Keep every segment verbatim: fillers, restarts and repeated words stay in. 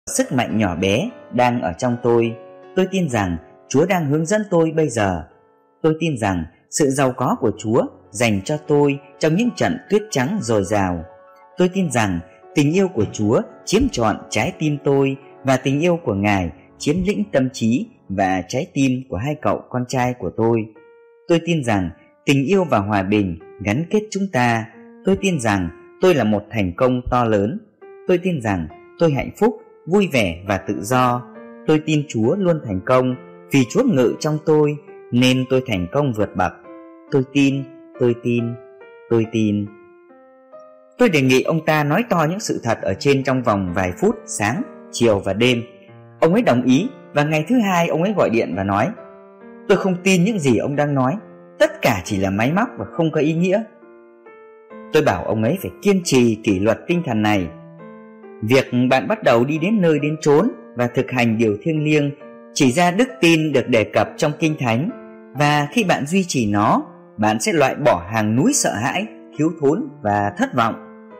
sức mạnh nhỏ bé đang ở trong tôi. Tôi tin rằng Chúa đang hướng dẫn tôi bây giờ. Tôi tin rằng sự giàu có của Chúa dành cho tôi trong những trận tuyết trắng dồi dào. Tôi tin rằng tình yêu của Chúa chiếm trọn trái tim tôi, và tình yêu của Ngài chiếm lĩnh tâm trí và trái tim của hai cậu con trai của tôi. Tôi tin rằng tình yêu và hòa bình gắn kết chúng ta. Tôi tin rằng tôi là một thành công to lớn. Tôi tin rằng tôi hạnh phúc, vui vẻ và tự do. Tôi tin Chúa luôn thành công, vì Chúa ngự trong tôi nên tôi thành công vượt bậc. Tôi tin, tôi tin, tôi tin. Tôi đề nghị ông ta nói to những sự thật ở trên trong vòng vài phút, sáng, chiều và đêm. Ông ấy đồng ý, và ngày thứ hai ông ấy gọi điện và nói: tôi không tin những gì ông đang nói, tất cả chỉ là máy móc và không có ý nghĩa. Tôi bảo ông ấy phải kiên trì kỷ luật tinh thần này. Việc bạn bắt đầu đi đến nơi đến chốn và thực hành điều thiêng liêng chỉ ra đức tin được đề cập trong Kinh Thánh, và khi bạn duy trì nó, bạn sẽ loại bỏ hàng núi sợ hãi, thiếu thốn và thất vọng.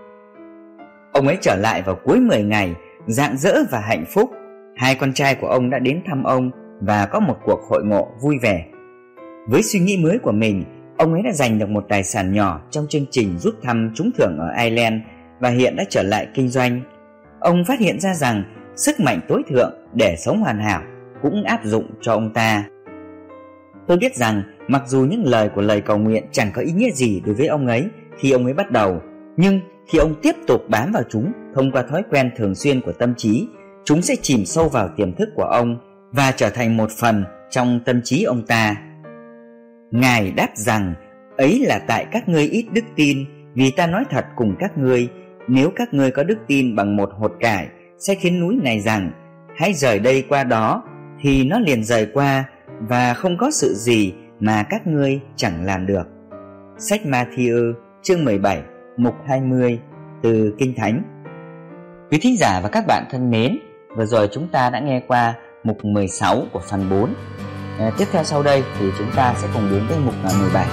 Ông ấy trở lại vào cuối mười ngày, rạng rỡ và hạnh phúc. Hai con trai của ông đã đến thăm ông và có một cuộc hội ngộ vui vẻ. Với suy nghĩ mới của mình, ông ấy đã giành được một tài sản nhỏ trong chương trình rút thăm trúng thưởng ở Ireland và hiện đã trở lại kinh doanh. Ông phát hiện ra rằng sức mạnh tối thượng để sống hoàn hảo cũng áp dụng cho ông ta. Tôi biết rằng mặc dù những lời của lời cầu nguyện chẳng có ý nghĩa gì đối với ông ấy khi ông ấy bắt đầu, nhưng khi ông tiếp tục bám vào chúng thông qua thói quen thường xuyên của tâm trí, chúng sẽ chìm sâu vào tiềm thức của ông và trở thành một phần trong tâm trí ông ta. Ngài đáp rằng: ấy là tại các ngươi ít đức tin, vì ta nói thật cùng các ngươi, nếu các ngươi có đức tin bằng một hột cải, sẽ khiến núi này rằng: hãy rời đây qua đó, thì nó liền rời qua, và không có sự gì mà các ngươi chẳng làm được. Sách Ma-thi-ơ chương mười bảy mục hai mươi từ Kinh Thánh. Quý thính giả và các bạn thân mến, vừa rồi chúng ta đã nghe qua mục mười sáu của phần bốn. à, Tiếp theo sau đây thì chúng ta sẽ cùng đến với mục mười bảy.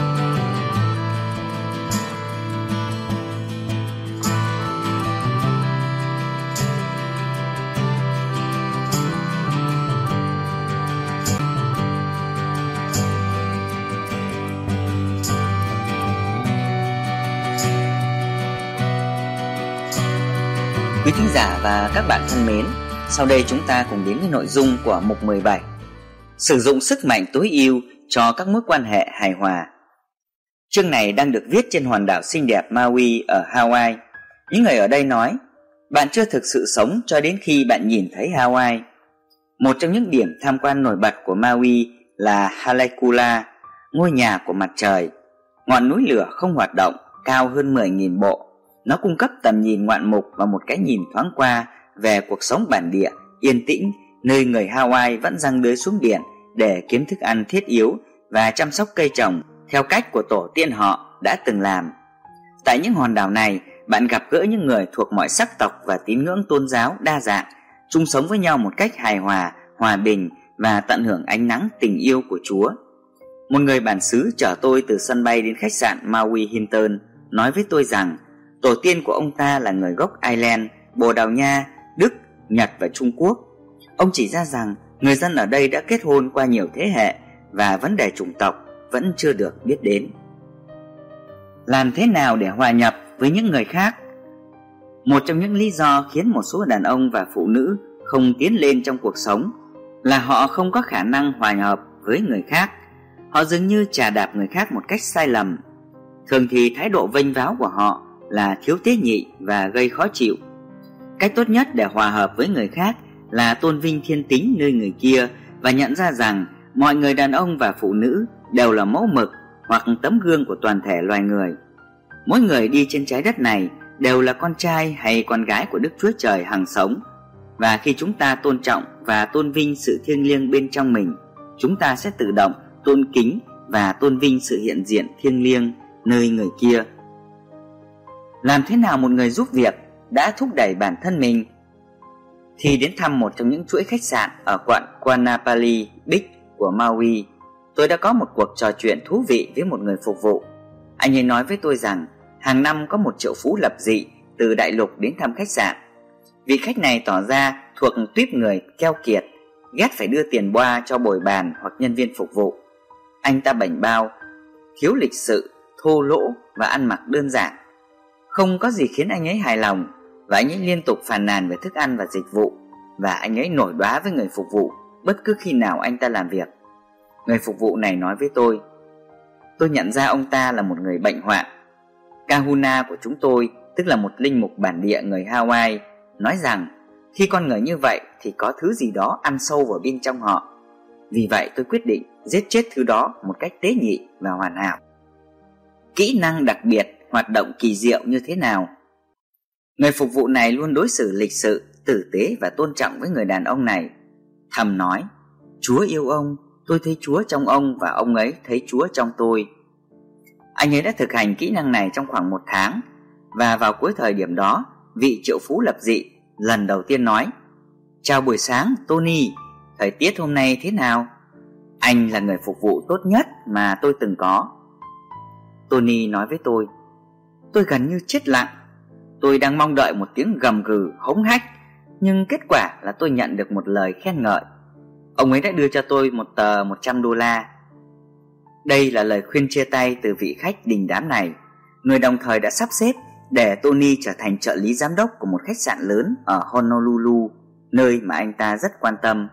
Quý thính giả và các bạn thân mến, sau đây chúng ta cùng đến với nội dung của mục mười bảy. Sử dụng sức mạnh tối ưu cho các mối quan hệ hài hòa. Chương này đang được viết trên hòn đảo xinh đẹp Maui ở Hawaii. Những người ở đây nói: bạn chưa thực sự sống cho đến khi bạn nhìn thấy Hawaii. Một trong những điểm tham quan nổi bật của Maui là Haleakula, ngôi nhà của mặt trời. Ngọn núi lửa không hoạt động, cao hơn mười nghìn bộ. Nó cung cấp tầm nhìn ngoạn mục và một cái nhìn thoáng qua về cuộc sống bản địa, yên tĩnh, nơi người Hawaii vẫn giăng lưới xuống biển để kiếm thức ăn thiết yếu và chăm sóc cây trồng theo cách của tổ tiên họ đã từng làm. Tại những hòn đảo này, bạn gặp gỡ những người thuộc mọi sắc tộc và tín ngưỡng tôn giáo đa dạng, chung sống với nhau một cách hài hòa, hòa bình và tận hưởng ánh nắng tình yêu của Chúa. Một người bản xứ chở tôi từ sân bay đến khách sạn Maui Hilton nói với tôi rằng tổ tiên của ông ta là người gốc Ireland, Bồ Đào Nha, Đức, Nhật và Trung Quốc. Ông chỉ ra rằng người dân ở đây đã kết hôn qua nhiều thế hệ và vấn đề chủng tộc vẫn chưa được biết đến. Làm thế nào để hòa nhập với những người khác? Một trong những lý do khiến một số đàn ông và phụ nữ không tiến lên trong cuộc sống là họ không có khả năng hòa nhập với người khác. Họ dường như chà đạp người khác một cách sai lầm. Thường thì thái độ vênh váo của họ là thiếu tế nhị và gây khó chịu. Cách tốt nhất để hòa hợp với người khác là tôn vinh thiên tính nơi người kia và nhận ra rằng mọi người đàn ông và phụ nữ đều là mẫu mực hoặc tấm gương của toàn thể loài người. Mỗi người đi trên trái đất này đều là con trai hay con gái của Đức Chúa Trời hằng sống, và khi chúng ta tôn trọng và tôn vinh sự thiêng liêng bên trong mình, chúng ta sẽ tự động tôn kính và tôn vinh sự hiện diện thiêng liêng nơi người kia. Làm thế nào một người giúp việc đã thúc đẩy bản thân mình? Khi đến thăm một trong những chuỗi khách sạn ở quận Guanapali Beach của Maui, tôi đã có một cuộc trò chuyện thú vị với một người phục vụ. Anh ấy nói với tôi rằng hàng năm có một triệu phú lập dị từ đại lục đến thăm khách sạn. Vị khách này tỏ ra thuộc tuýp người keo kiệt, ghét phải đưa tiền boa cho bồi bàn hoặc nhân viên phục vụ. Anh ta bảnh bao, thiếu lịch sự, thô lỗ và ăn mặc đơn giản. Không có gì khiến anh ấy hài lòng, và anh ấy liên tục phàn nàn về thức ăn và dịch vụ, và anh ấy nổi đoá với người phục vụ bất cứ khi nào anh ta làm việc. Người phục vụ này nói với tôi. Tôi nhận ra ông ta là một người bệnh hoạn. Kahuna của chúng tôi, tức là một linh mục bản địa người Hawaii, nói rằng khi con người như vậy thì có thứ gì đó ăn sâu vào bên trong họ. Vì vậy tôi quyết định giết chết thứ đó một cách tế nhị và hoàn hảo. Kỹ năng đặc biệt, hoạt động kỳ diệu như thế nào? Người phục vụ này luôn đối xử lịch sự, tử tế và tôn trọng với người đàn ông này. Thầm nói, Chúa yêu ông, tôi thấy Chúa trong ông và ông ấy thấy Chúa trong tôi. Anh ấy đã thực hành kỹ năng này trong khoảng một tháng, và vào cuối thời điểm đó, vị triệu phú lập dị lần đầu tiên nói, chào buổi sáng Tony, thời tiết hôm nay thế nào? Anh là người phục vụ tốt nhất mà tôi từng có. Tony nói với tôi, tôi gần như chết lặng. Tôi đang mong đợi một tiếng gầm gừ hống hách, nhưng kết quả là tôi nhận được một lời khen ngợi. Ông ấy đã đưa cho tôi một tờ một trăm đô la. Đây là lời khuyên chia tay từ vị khách đình đám này, người đồng thời đã sắp xếp để Tony trở thành trợ lý giám đốc của một khách sạn lớn ở Honolulu, nơi mà anh ta rất quan tâm.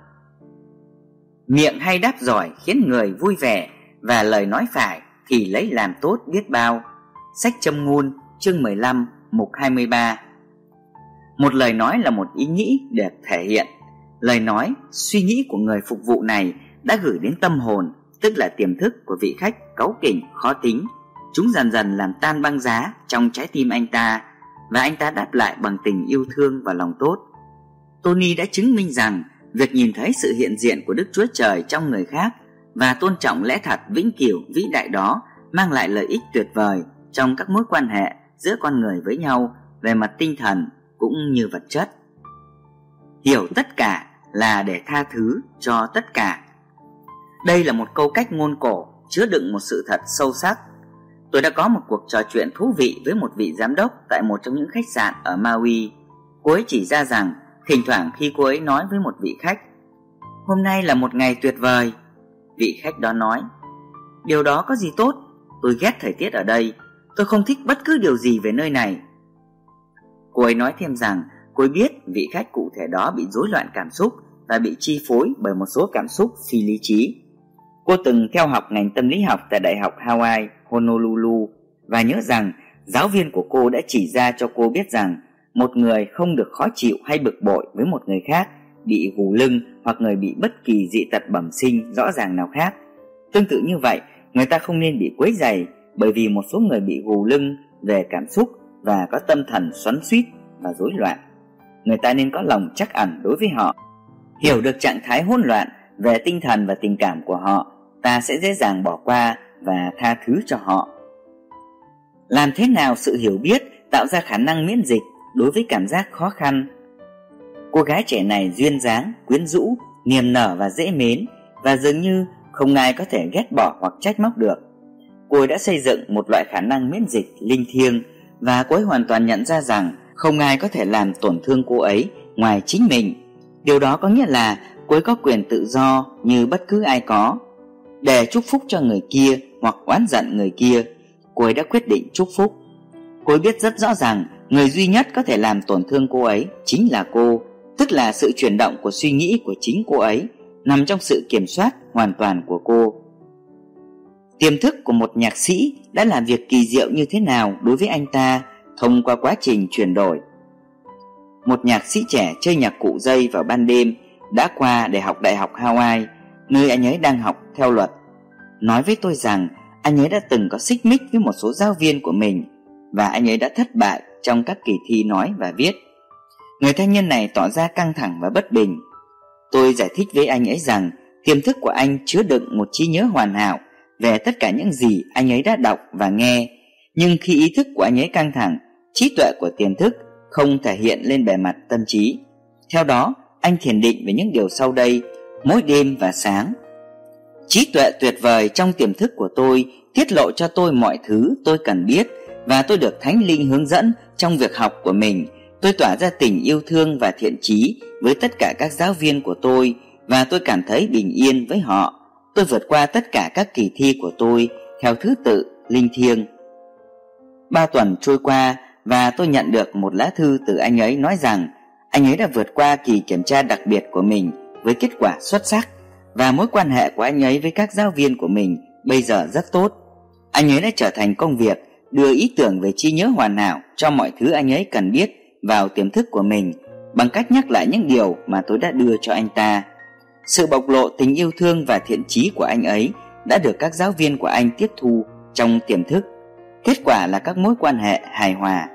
Miệng hay đáp giỏi khiến người vui vẻ, và lời nói phải thì lấy làm tốt biết bao. Sách châm ngôn chương mười lăm mục hai mươi ba. Một lời nói là một ý nghĩ để thể hiện. Lời nói, suy nghĩ của người phục vụ này đã gửi đến tâm hồn, tức là tiềm thức của vị khách cáu kỉnh, khó tính. Chúng dần dần làm tan băng giá trong trái tim anh ta, và anh ta đáp lại bằng tình yêu thương và lòng tốt. Tony đã chứng minh rằng việc nhìn thấy sự hiện diện của Đức Chúa Trời trong người khác và tôn trọng lẽ thật vĩnh cửu vĩ đại đó mang lại lợi ích tuyệt vời trong các mối quan hệ giữa con người với nhau về mặt tinh thần cũng như vật chất. Hiểu tất cả là để tha thứ cho tất cả. Đây là một câu cách ngôn cổ chứa đựng một sự thật sâu sắc. Tôi đã có một cuộc trò chuyện thú vị với một vị giám đốc tại một trong những khách sạn ở Maui. Cô ấy chỉ ra rằng thỉnh thoảng khi cô ấy nói với một vị khách, hôm nay là một ngày tuyệt vời, vị khách đó nói, điều đó có gì tốt, tôi ghét thời tiết ở đây, tôi không thích bất cứ điều gì về nơi này. Cô ấy nói thêm rằng cô ấy biết vị khách cụ thể đó bị rối loạn cảm xúc và bị chi phối bởi một số cảm xúc phi lý trí. Cô từng theo học ngành tâm lý học tại Đại học Hawaii, Honolulu, và nhớ rằng giáo viên của cô đã chỉ ra cho cô biết rằng một người không được khó chịu hay bực bội với một người khác bị gù lưng hoặc người bị bất kỳ dị tật bẩm sinh rõ ràng nào khác. Tương tự như vậy, người ta không nên bị quấy rầy bởi vì một số người bị gù lưng về cảm xúc và có tâm thần xoắn xuýt và rối loạn. Người ta nên có lòng trắc ẩn đối với họ. Hiểu được trạng thái hỗn loạn về tinh thần và tình cảm của họ, ta sẽ dễ dàng bỏ qua và tha thứ cho họ. Làm thế nào sự hiểu biết tạo ra khả năng miễn dịch đối với cảm giác khó khăn? Cô gái trẻ này duyên dáng, quyến rũ, niềm nở và dễ mến, và dường như không ai có thể ghét bỏ hoặc trách móc được. Cô ấy đã xây dựng một loại khả năng miễn dịch linh thiêng, và cô ấy hoàn toàn nhận ra rằng không ai có thể làm tổn thương cô ấy ngoài chính mình. Điều đó có nghĩa là cô ấy có quyền tự do như bất cứ ai có. Để chúc phúc cho người kia hoặc oán giận người kia, cô ấy đã quyết định chúc phúc. Cô ấy biết rất rõ rằng người duy nhất có thể làm tổn thương cô ấy chính là cô, tức là sự chuyển động của suy nghĩ của chính cô ấy nằm trong sự kiểm soát hoàn toàn của cô. Tiềm thức của một nhạc sĩ đã làm việc kỳ diệu như thế nào đối với anh ta thông qua quá trình chuyển đổi. Một nhạc sĩ trẻ chơi nhạc cụ dây vào ban đêm đã qua để học Đại học Hawaii, nơi anh ấy đang học theo luật. Nói với tôi rằng anh ấy đã từng có xích mích với một số giáo viên của mình, và anh ấy đã thất bại trong các kỳ thi nói và viết. Người thanh niên này tỏ ra căng thẳng và bất bình. Tôi giải thích với anh ấy rằng tiềm thức của anh chứa đựng một trí nhớ hoàn hảo về tất cả những gì anh ấy đã đọc và nghe, nhưng khi ý thức của anh ấy căng thẳng, trí tuệ của tiềm thức không thể hiện lên bề mặt tâm trí. Theo đó, anh thiền định về những điều sau đây mỗi đêm và sáng. Trí tuệ tuyệt vời trong tiềm thức của tôi tiết lộ cho tôi mọi thứ tôi cần biết, và tôi được Thánh Linh hướng dẫn trong việc học của mình. Tôi tỏa ra tình yêu thương và thiện chí với tất cả các giáo viên của tôi, và tôi cảm thấy bình yên với họ. Tôi vượt qua tất cả các kỳ thi của tôi theo thứ tự linh thiêng. Ba tuần trôi qua và tôi nhận được một lá thư từ anh ấy nói rằng anh ấy đã vượt qua kỳ kiểm tra đặc biệt của mình với kết quả xuất sắc, và mối quan hệ của anh ấy với các giáo viên của mình bây giờ rất tốt. Anh ấy đã trở thành công việc đưa ý tưởng về trí nhớ hoàn hảo cho mọi thứ anh ấy cần biết vào tiềm thức của mình bằng cách nhắc lại những điều mà tôi đã đưa cho anh ta. Sự bộc lộ tình yêu thương và thiện chí của anh ấy đã được các giáo viên của anh tiếp thu trong tiềm thức. Kết quả là các mối quan hệ hài hòa.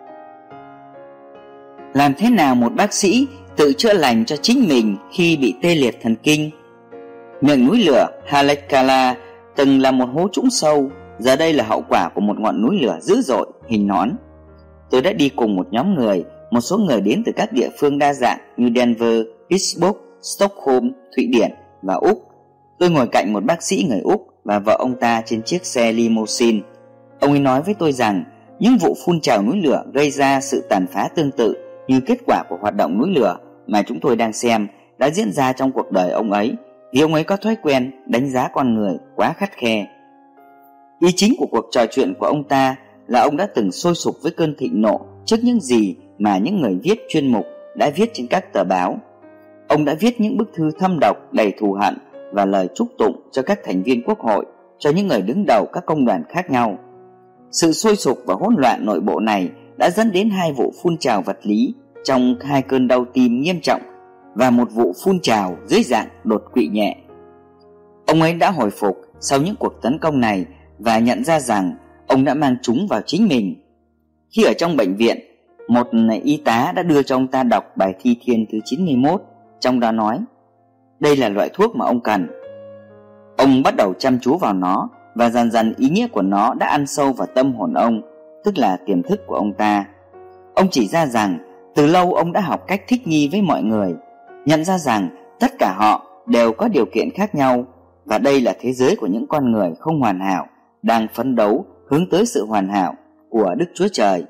Làm thế nào một bác sĩ tự chữa lành cho chính mình khi bị tê liệt thần kinh? Miệng núi lửa Haleakala từng là một hố trũng sâu, giờ đây là hậu quả của một ngọn núi lửa dữ dội hình nón. Tôi đã đi cùng một nhóm người, một số người đến từ các địa phương đa dạng như Denver, Pittsburgh, Stockholm, Thụy Điển và Úc. Tôi ngồi cạnh một bác sĩ người Úc và vợ ông ta trên chiếc xe limousine. Ông ấy nói với tôi rằng những vụ phun trào núi lửa gây ra sự tàn phá tương tự như kết quả của hoạt động núi lửa mà chúng tôi đang xem đã diễn ra trong cuộc đời ông ấy, vì ông ấy có thói quen đánh giá con người quá khắt khe. Ý chính của cuộc trò chuyện của ông ta là ông đã từng sôi sục với cơn thịnh nộ trước những gì mà những người viết chuyên mục đã viết trên các tờ báo. Ông đã viết những bức thư thâm độc đầy thù hận và lời chúc tụng cho các thành viên quốc hội, cho những người đứng đầu các công đoàn khác nhau. Sự sôi sục và hỗn loạn nội bộ này đã dẫn đến hai vụ phun trào vật lý trong hai cơn đau tim nghiêm trọng và một vụ phun trào dưới dạng đột quỵ nhẹ. Ông ấy đã hồi phục sau những cuộc tấn công này và nhận ra rằng ông đã mang chúng vào chính mình. Khi ở trong bệnh viện, một y tá đã đưa cho ông ta đọc bài thi thiên thứ chín mươi mốt, trong đó nói: đây là loại thuốc mà ông cần. Ông bắt đầu chăm chú vào nó, và dần dần ý nghĩa của nó đã ăn sâu vào tâm hồn ông, tức là tiềm thức của ông ta. Ông chỉ ra rằng từ lâu ông đã học cách thích nghi với mọi người, nhận ra rằng tất cả họ đều có điều kiện khác nhau, và đây là thế giới của những con người không hoàn hảo đang phấn đấu hướng tới sự hoàn hảo của Đức Chúa Trời.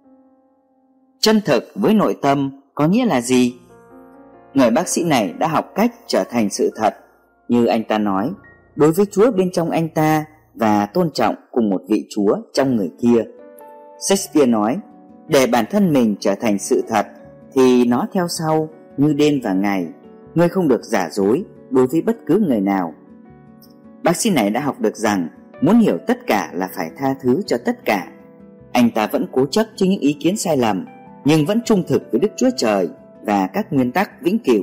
Chân thực với nội tâm có nghĩa là gì? Người bác sĩ này đã học cách trở thành sự thật, như anh ta nói, đối với Chúa bên trong anh ta và tôn trọng cùng một vị Chúa trong người kia. Shakespeare nói, để bản thân mình trở thành sự thật thì nó theo sau như đêm và ngày, ngươi không được giả dối đối với bất cứ người nào. Bác sĩ này đã học được rằng muốn hiểu tất cả là phải tha thứ cho tất cả. Anh ta vẫn cố chấp trước những ý kiến sai lầm, nhưng vẫn trung thực với Đức Chúa Trời và các nguyên tắc vĩnh cửu.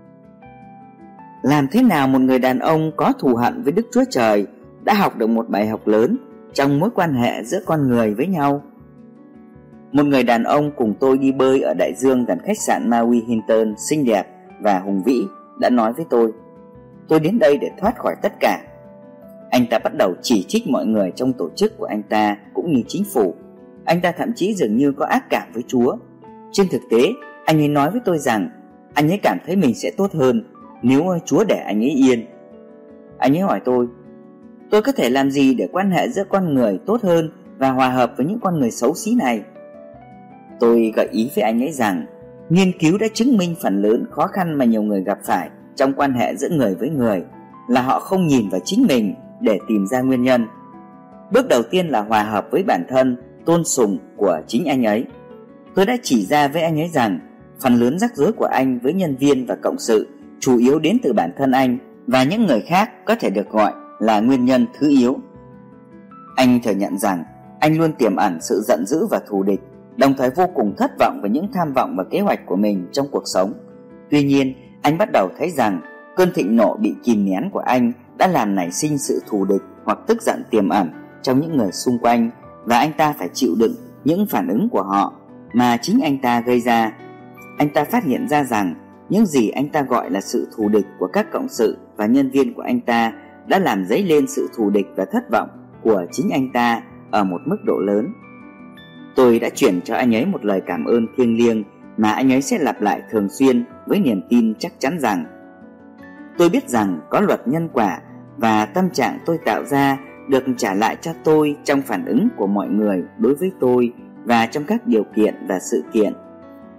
Làm thế nào một người đàn ông có thù hận với Đức Chúa Trời đã học được một bài học lớn trong mối quan hệ giữa con người với nhau? Một người đàn ông cùng tôi đi bơi ở đại dương gần khách sạn Maui Hilton xinh đẹp và hùng vĩ đã nói với tôi: tôi đến đây để thoát khỏi tất cả. Anh ta bắt đầu chỉ trích mọi người trong tổ chức của anh ta cũng như chính phủ. Anh ta thậm chí dường như có ác cảm với Chúa. Trên thực tế, anh ấy nói với tôi rằng anh ấy cảm thấy mình sẽ tốt hơn nếu Chúa để anh ấy yên. Anh ấy hỏi tôi, tôi có thể làm gì để quan hệ giữa con người tốt hơn và hòa hợp với những con người xấu xí này? Tôi gợi ý với anh ấy rằng nghiên cứu đã chứng minh phần lớn khó khăn mà nhiều người gặp phải trong quan hệ giữa người với người là họ không nhìn vào chính mình để tìm ra nguyên nhân. Bước đầu tiên là hòa hợp với bản thân tôn sùng của chính anh ấy. Tôi đã chỉ ra với anh ấy rằng phần lớn rắc rối của anh với nhân viên và cộng sự chủ yếu đến từ bản thân anh, và những người khác có thể được gọi là nguyên nhân thứ yếu. Anh thừa nhận rằng anh luôn tiềm ẩn sự giận dữ và thù địch, đồng thời vô cùng thất vọng về những tham vọng và kế hoạch của mình trong cuộc sống. Tuy nhiên, anh bắt đầu thấy rằng cơn thịnh nộ bị kìm nén của anh đã làm nảy sinh sự thù địch hoặc tức giận tiềm ẩn trong những người xung quanh, và anh ta phải chịu đựng những phản ứng của họ mà chính anh ta gây ra. Anh ta phát hiện ra rằng những gì anh ta gọi là sự thù địch của các cộng sự và nhân viên của anh ta đã làm dấy lên sự thù địch và thất vọng của chính anh ta ở một mức độ lớn. Tôi đã chuyển cho anh ấy một lời cảm ơn thiêng liêng mà anh ấy sẽ lặp lại thường xuyên với niềm tin chắc chắn rằng tôi biết rằng có luật nhân quả, và tâm trạng tôi tạo ra được trả lại cho tôi trong phản ứng của mọi người đối với tôi và trong các điều kiện và sự kiện.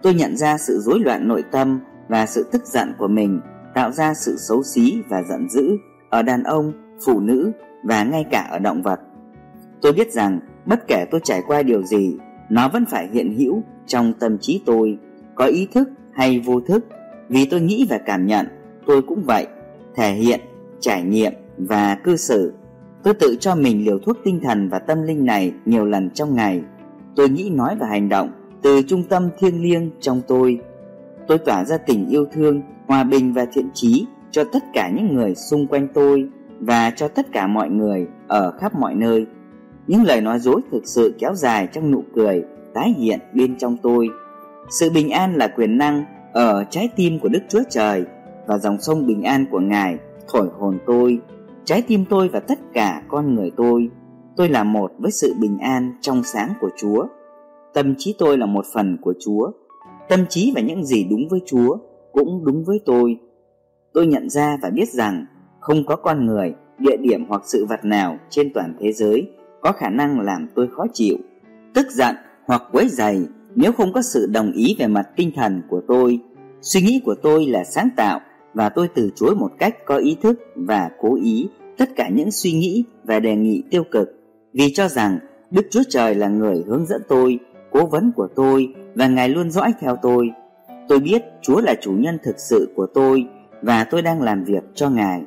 Tôi nhận ra sự rối loạn nội tâm và sự tức giận của mình tạo ra sự xấu xí và giận dữ ở đàn ông, phụ nữ và ngay cả ở động vật. Tôi biết rằng bất kể tôi trải qua điều gì, nó vẫn phải hiện hữu trong tâm trí tôi, có ý thức hay vô thức. Vì tôi nghĩ và cảm nhận, tôi cũng vậy, thể hiện, trải nghiệm và cư xử. Tôi tự cho mình liều thuốc tinh thần và tâm linh này nhiều lần trong ngày. Tôi nghĩ, nói và hành động từ trung tâm thiêng liêng trong tôi. Tôi tỏa ra tình yêu thương, hòa bình và thiện chí cho tất cả những người xung quanh tôi và cho tất cả mọi người ở khắp mọi nơi. Những lời nói dối thực sự kéo dài trong nụ cười tái hiện bên trong tôi. Sự bình an là quyền năng ở trái tim của Đức Chúa Trời, và dòng sông bình an của Ngài thổi hồn tôi, trái tim tôi và tất cả con người tôi. Tôi là một với sự bình an trong sáng của Chúa. Tâm trí tôi là một phần của Chúa. Tâm trí và những gì đúng với Chúa cũng đúng với tôi. Tôi nhận ra và biết rằng không có con người, địa điểm hoặc sự vật nào trên toàn thế giới có khả năng làm tôi khó chịu, tức giận hoặc quấy rầy nếu không có sự đồng ý về mặt tinh thần của tôi. Suy nghĩ của tôi là sáng tạo, và tôi từ chối một cách có ý thức và cố ý tất cả những suy nghĩ và đề nghị tiêu cực, vì cho rằng Đức Chúa Trời là người hướng dẫn tôi, cố vấn của tôi, và Ngài luôn dõi theo tôi. Tôi biết Chúa là chủ nhân thực sự của tôi, và tôi đang làm việc cho Ngài.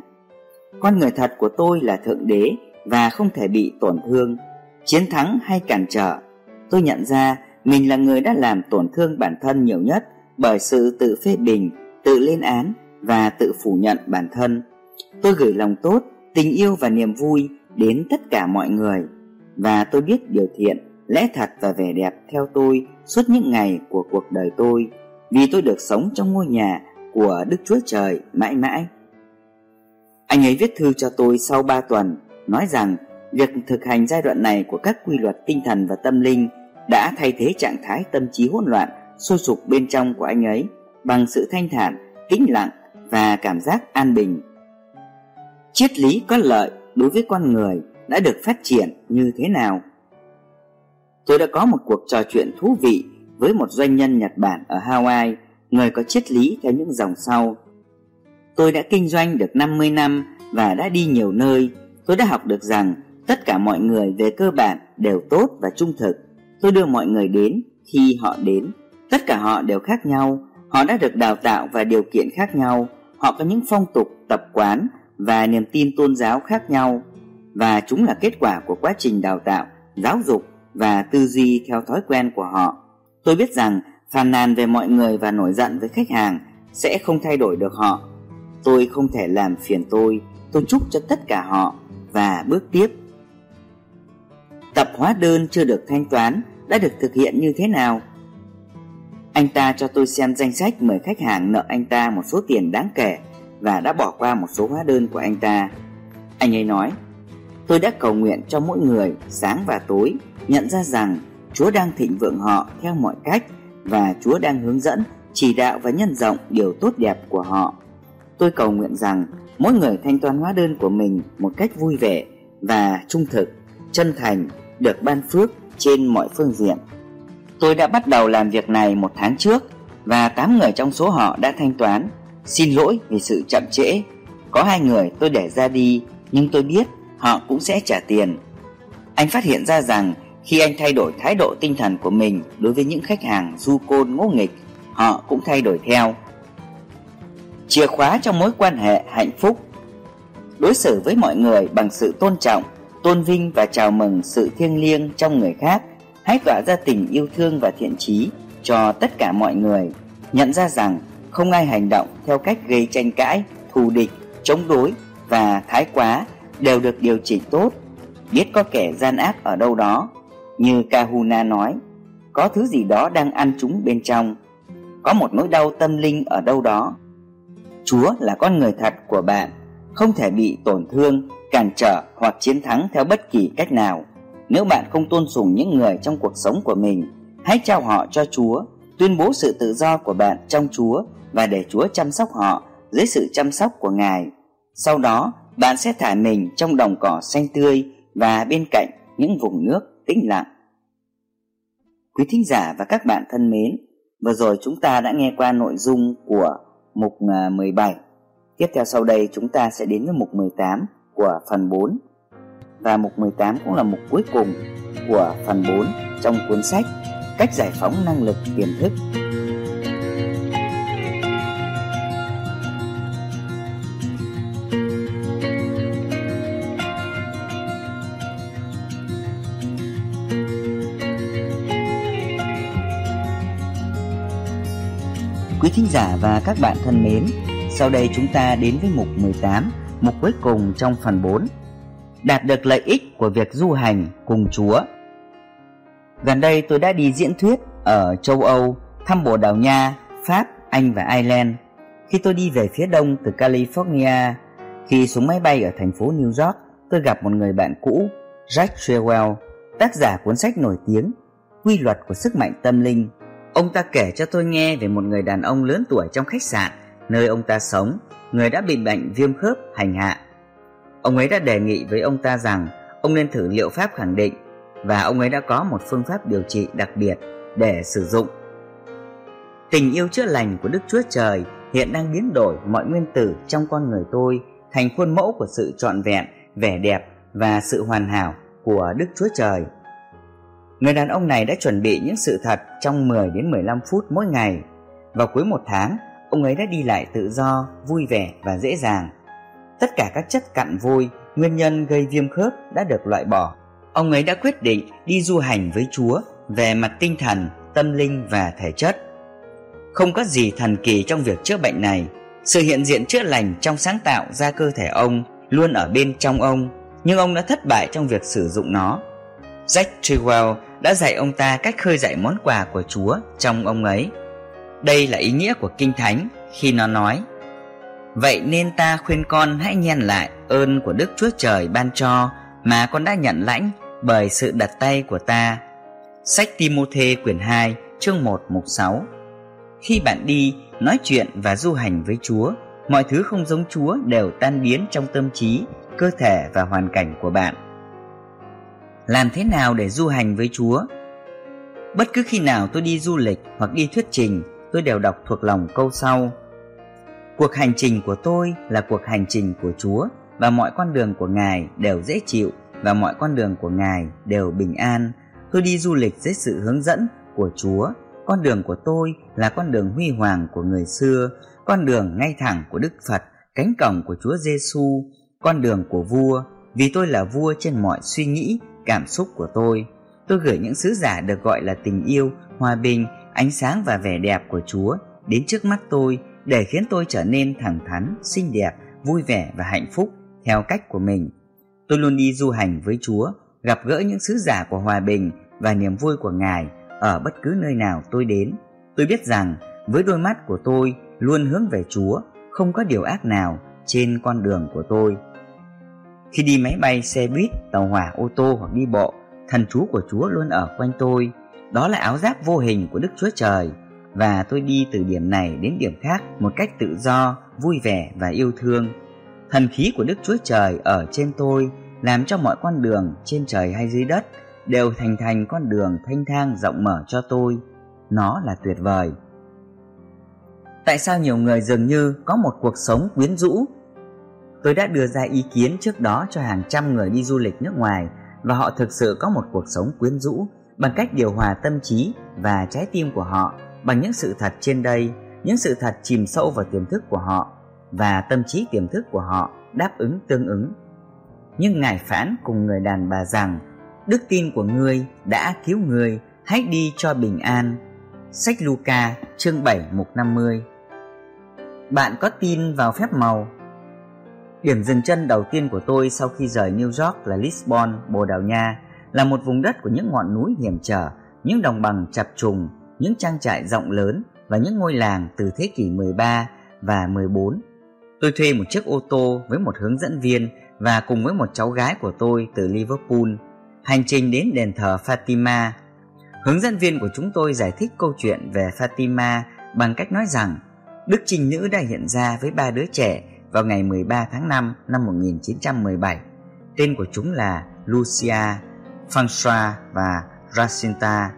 Con người thật của tôi là Thượng Đế và không thể bị tổn thương, chiến thắng hay cản trở. Tôi nhận ra mình là người đã làm tổn thương bản thân nhiều nhất bởi sự tự phê bình, tự lên án và tự phủ nhận bản thân. Tôi gửi lòng tốt, tình yêu và niềm vui đến tất cả mọi người, và tôi biết điều thiện, lẽ thật và vẻ đẹp theo tôi suốt những ngày của cuộc đời tôi, vì tôi được sống trong ngôi nhà của Đức Chúa Trời mãi mãi. Anh ấy viết thư cho tôi sau ba tuần, nói rằng việc thực hành giai đoạn này của các quy luật tinh thần và tâm linh đã thay thế trạng thái tâm trí hỗn loạn, sôi sục bên trong của anh ấy bằng sự thanh thản, tĩnh lặng và cảm giác an bình. Triết lý có lợi đối với con người đã được phát triển như thế nào? Tôi đã có một cuộc trò chuyện thú vị với một doanh nhân Nhật Bản ở Hawaii, người có triết lý theo những dòng sau. Tôi đã kinh doanh được năm mươi năm và đã đi nhiều nơi. Tôi đã học được rằng tất cả mọi người về cơ bản đều tốt và trung thực. Tôi đưa mọi người đến khi họ đến. Tất cả họ đều khác nhau. Họ đã được đào tạo và điều kiện khác nhau. Họ có những phong tục, tập quán và niềm tin tôn giáo khác nhau, và chúng là kết quả của quá trình đào tạo, giáo dục và tư duy theo thói quen của họ. Tôi biết rằng phàn nàn về mọi người và nổi giận với khách hàng sẽ không thay đổi được họ. Tôi không thể làm phiền tôi. Tôi chúc cho tất cả họ và bước tiếp. Tập hóa đơn chưa được thanh toán đã được thực hiện như thế nào? Anh ta cho tôi xem danh sách mười khách hàng nợ anh ta một số tiền đáng kể và đã bỏ qua một số hóa đơn của anh ta. Anh ấy nói, tôi đã cầu nguyện cho mỗi người sáng và tối, nhận ra rằng Chúa đang thịnh vượng họ theo mọi cách, và Chúa đang hướng dẫn, chỉ đạo và nhân rộng điều tốt đẹp của họ. Tôi cầu nguyện rằng mỗi người thanh toán hóa đơn của mình một cách vui vẻ và trung thực, chân thành, được ban phước trên mọi phương diện. Tôi đã bắt đầu làm việc này một tháng trước, và tám người trong số họ đã thanh toán. Xin lỗi vì sự chậm trễ. Có hai người tôi để ra đi, nhưng tôi biết họ cũng sẽ trả tiền. Anh phát hiện ra rằng khi anh thay đổi thái độ tinh thần của mình đối với những khách hàng du côn ngỗ nghịch, họ cũng thay đổi theo. Chìa khóa trong mối quan hệ hạnh phúc: đối xử với mọi người bằng sự tôn trọng, tôn vinh và chào mừng sự thiêng liêng trong người khác. Hãy tỏa ra tình yêu thương và thiện chí cho tất cả mọi người. Nhận ra rằng không ai hành động theo cách gây tranh cãi, thù địch, chống đối và thái quá đều được điều chỉnh tốt. Biết có kẻ gian ác ở đâu đó, như Kahuna nói, có thứ gì đó đang ăn chúng bên trong. Có một nỗi đau tâm linh ở đâu đó. Chúa là con người thật của bạn, không thể bị tổn thương, cản trở hoặc chiến thắng theo bất kỳ cách nào. Nếu bạn không tôn sùng những người trong cuộc sống của mình, hãy trao họ cho Chúa, tuyên bố sự tự do của bạn trong Chúa và để Chúa chăm sóc họ dưới sự chăm sóc của Ngài. Sau đó, bạn sẽ thả mình trong đồng cỏ xanh tươi và bên cạnh những vùng nước tĩnh lặng. Quý thính giả và các bạn thân mến, Vừa rồi chúng ta đã nghe qua nội dung của mục mười bảy. Tiếp theo sau đây chúng ta sẽ đến với mục mười tám của phần bốn. Và mục mười tám cũng là mục cuối cùng của phần bốn trong cuốn sách Cách giải phóng năng lực tiềm thức. Quý thính giả và các bạn thân mến, sau đây chúng ta đến với mục mười tám, mục cuối cùng trong phần bốn. Đạt được lợi ích của việc du hành cùng Chúa. Gần đây tôi đã đi diễn thuyết ở châu Âu, thăm Bồ Đào Nha, Pháp, Anh và Ireland. Khi tôi đi về phía đông từ California, khi xuống máy bay ở thành phố New York, tôi gặp một người bạn cũ, Jack Trewell, tác giả cuốn sách nổi tiếng Quy luật của sức mạnh tâm linh. Ông ta kể cho tôi nghe về một người đàn ông lớn tuổi trong khách sạn nơi ông ta sống, người đã bị bệnh viêm khớp hành hạ. Ông ấy đã đề nghị với ông ta rằng ông nên thử liệu pháp khẳng định, và ông ấy đã có một phương pháp điều trị đặc biệt để sử dụng. Tình yêu chữa lành của Đức Chúa Trời hiện đang biến đổi mọi nguyên tử trong con người tôi thành khuôn mẫu của sự trọn vẹn, vẻ đẹp và sự hoàn hảo của Đức Chúa Trời. Người đàn ông này đã chuẩn bị những sự thật trong mười đến mười lăm phút mỗi ngày. Vào cuối một tháng, ông ấy đã đi lại tự do, vui vẻ và dễ dàng. Tất cả các chất cặn vôi, nguyên nhân gây viêm khớp đã được loại bỏ. Ông ấy đã quyết định đi du hành với Chúa về mặt tinh thần, tâm linh và thể chất. Không có gì thần kỳ trong việc chữa bệnh này. Sự hiện diện chữa lành trong sáng tạo ra cơ thể ông luôn ở bên trong ông, nhưng ông đã thất bại trong việc sử dụng nó. Jack Trewell đã dạy ông ta cách khơi dậy món quà của Chúa trong ông ấy. Đây là ý nghĩa của Kinh Thánh khi nó nói: vậy nên ta khuyên con hãy nhen lại ơn của Đức Chúa Trời ban cho mà con đã nhận lãnh bởi sự đặt tay của ta. Sách Ti-mô-thê quyển hai chương một mục sáu. Khi bạn đi, nói chuyện và du hành với Chúa, mọi thứ không giống Chúa đều tan biến trong tâm trí, cơ thể và hoàn cảnh của bạn. Làm thế nào để du hành với Chúa? Bất cứ khi nào tôi đi du lịch hoặc đi thuyết trình, tôi đều đọc thuộc lòng câu sau: cuộc hành trình của tôi là cuộc hành trình của Chúa, và mọi con đường của Ngài đều dễ chịu, và mọi con đường của Ngài đều bình an. Tôi đi du lịch dưới sự hướng dẫn của Chúa. Con đường của tôi là con đường huy hoàng của người xưa, con đường ngay thẳng của Đức Phật, cánh cổng của Chúa Giêsu, con đường của vua, vì tôi là vua trên mọi suy nghĩ, cảm xúc của tôi. Tôi gửi những sứ giả được gọi là tình yêu, hòa bình, ánh sáng và vẻ đẹp của Chúa đến trước mắt tôi để khiến tôi trở nên thẳng thắn, xinh đẹp, vui vẻ và hạnh phúc theo cách của mình. Tôi luôn đi du hành với Chúa, gặp gỡ những sứ giả của hòa bình và niềm vui của Ngài ở bất cứ nơi nào tôi đến. Tôi biết rằng với đôi mắt của tôi luôn hướng về Chúa, không có điều ác nào trên con đường của tôi. Khi đi máy bay, xe buýt, tàu hỏa, ô tô hoặc đi bộ, thần chú của Chúa luôn ở quanh tôi. Đó là áo giáp vô hình của Đức Chúa Trời, và tôi đi từ điểm này đến điểm khác một cách tự do, vui vẻ và yêu thương. Thần khí của Đức Chúa Trời ở trên tôi, làm cho mọi con đường trên trời hay dưới đất đều thành thành con đường thanh thang rộng mở cho tôi. Nó là tuyệt vời. Tại sao nhiều người dường như có một cuộc sống quyến rũ? Tôi đã đưa ra ý kiến trước đó cho hàng trăm người đi du lịch nước ngoài, và họ thực sự có một cuộc sống quyến rũ bằng cách điều hòa tâm trí và trái tim của họ bằng những sự thật trên đây, những sự thật chìm sâu vào tiềm thức của họ, và tâm trí tiềm thức của họ đáp ứng tương ứng. Nhưng Ngài phán cùng người đàn bà rằng: đức tin của ngươi đã cứu ngươi, hãy đi cho bình an. Sách Luca chương bảy mục năm mươi. Bạn có tin vào phép màu? Điểm dừng chân đầu tiên của tôi sau khi rời New York là Lisbon, Bồ Đào Nha, là một vùng đất của những ngọn núi hiểm trở, những đồng bằng chập trùng, những trang trại rộng lớn và những ngôi làng từ thế kỷ mười ba và mười bốn. Tôi thuê một chiếc ô tô với một hướng dẫn viên và cùng với một cháu gái của tôi từ Liverpool, hành trình đến đền thờ Fatima. Hướng dẫn viên của chúng tôi giải thích câu chuyện về Fatima bằng cách nói rằng Đức Trinh Nữ đã hiện ra với ba đứa trẻ vào ngày mười ba tháng năm năm một nghìn chín trăm mười bảy. Tên của chúng là Lucia, François và Jacinta.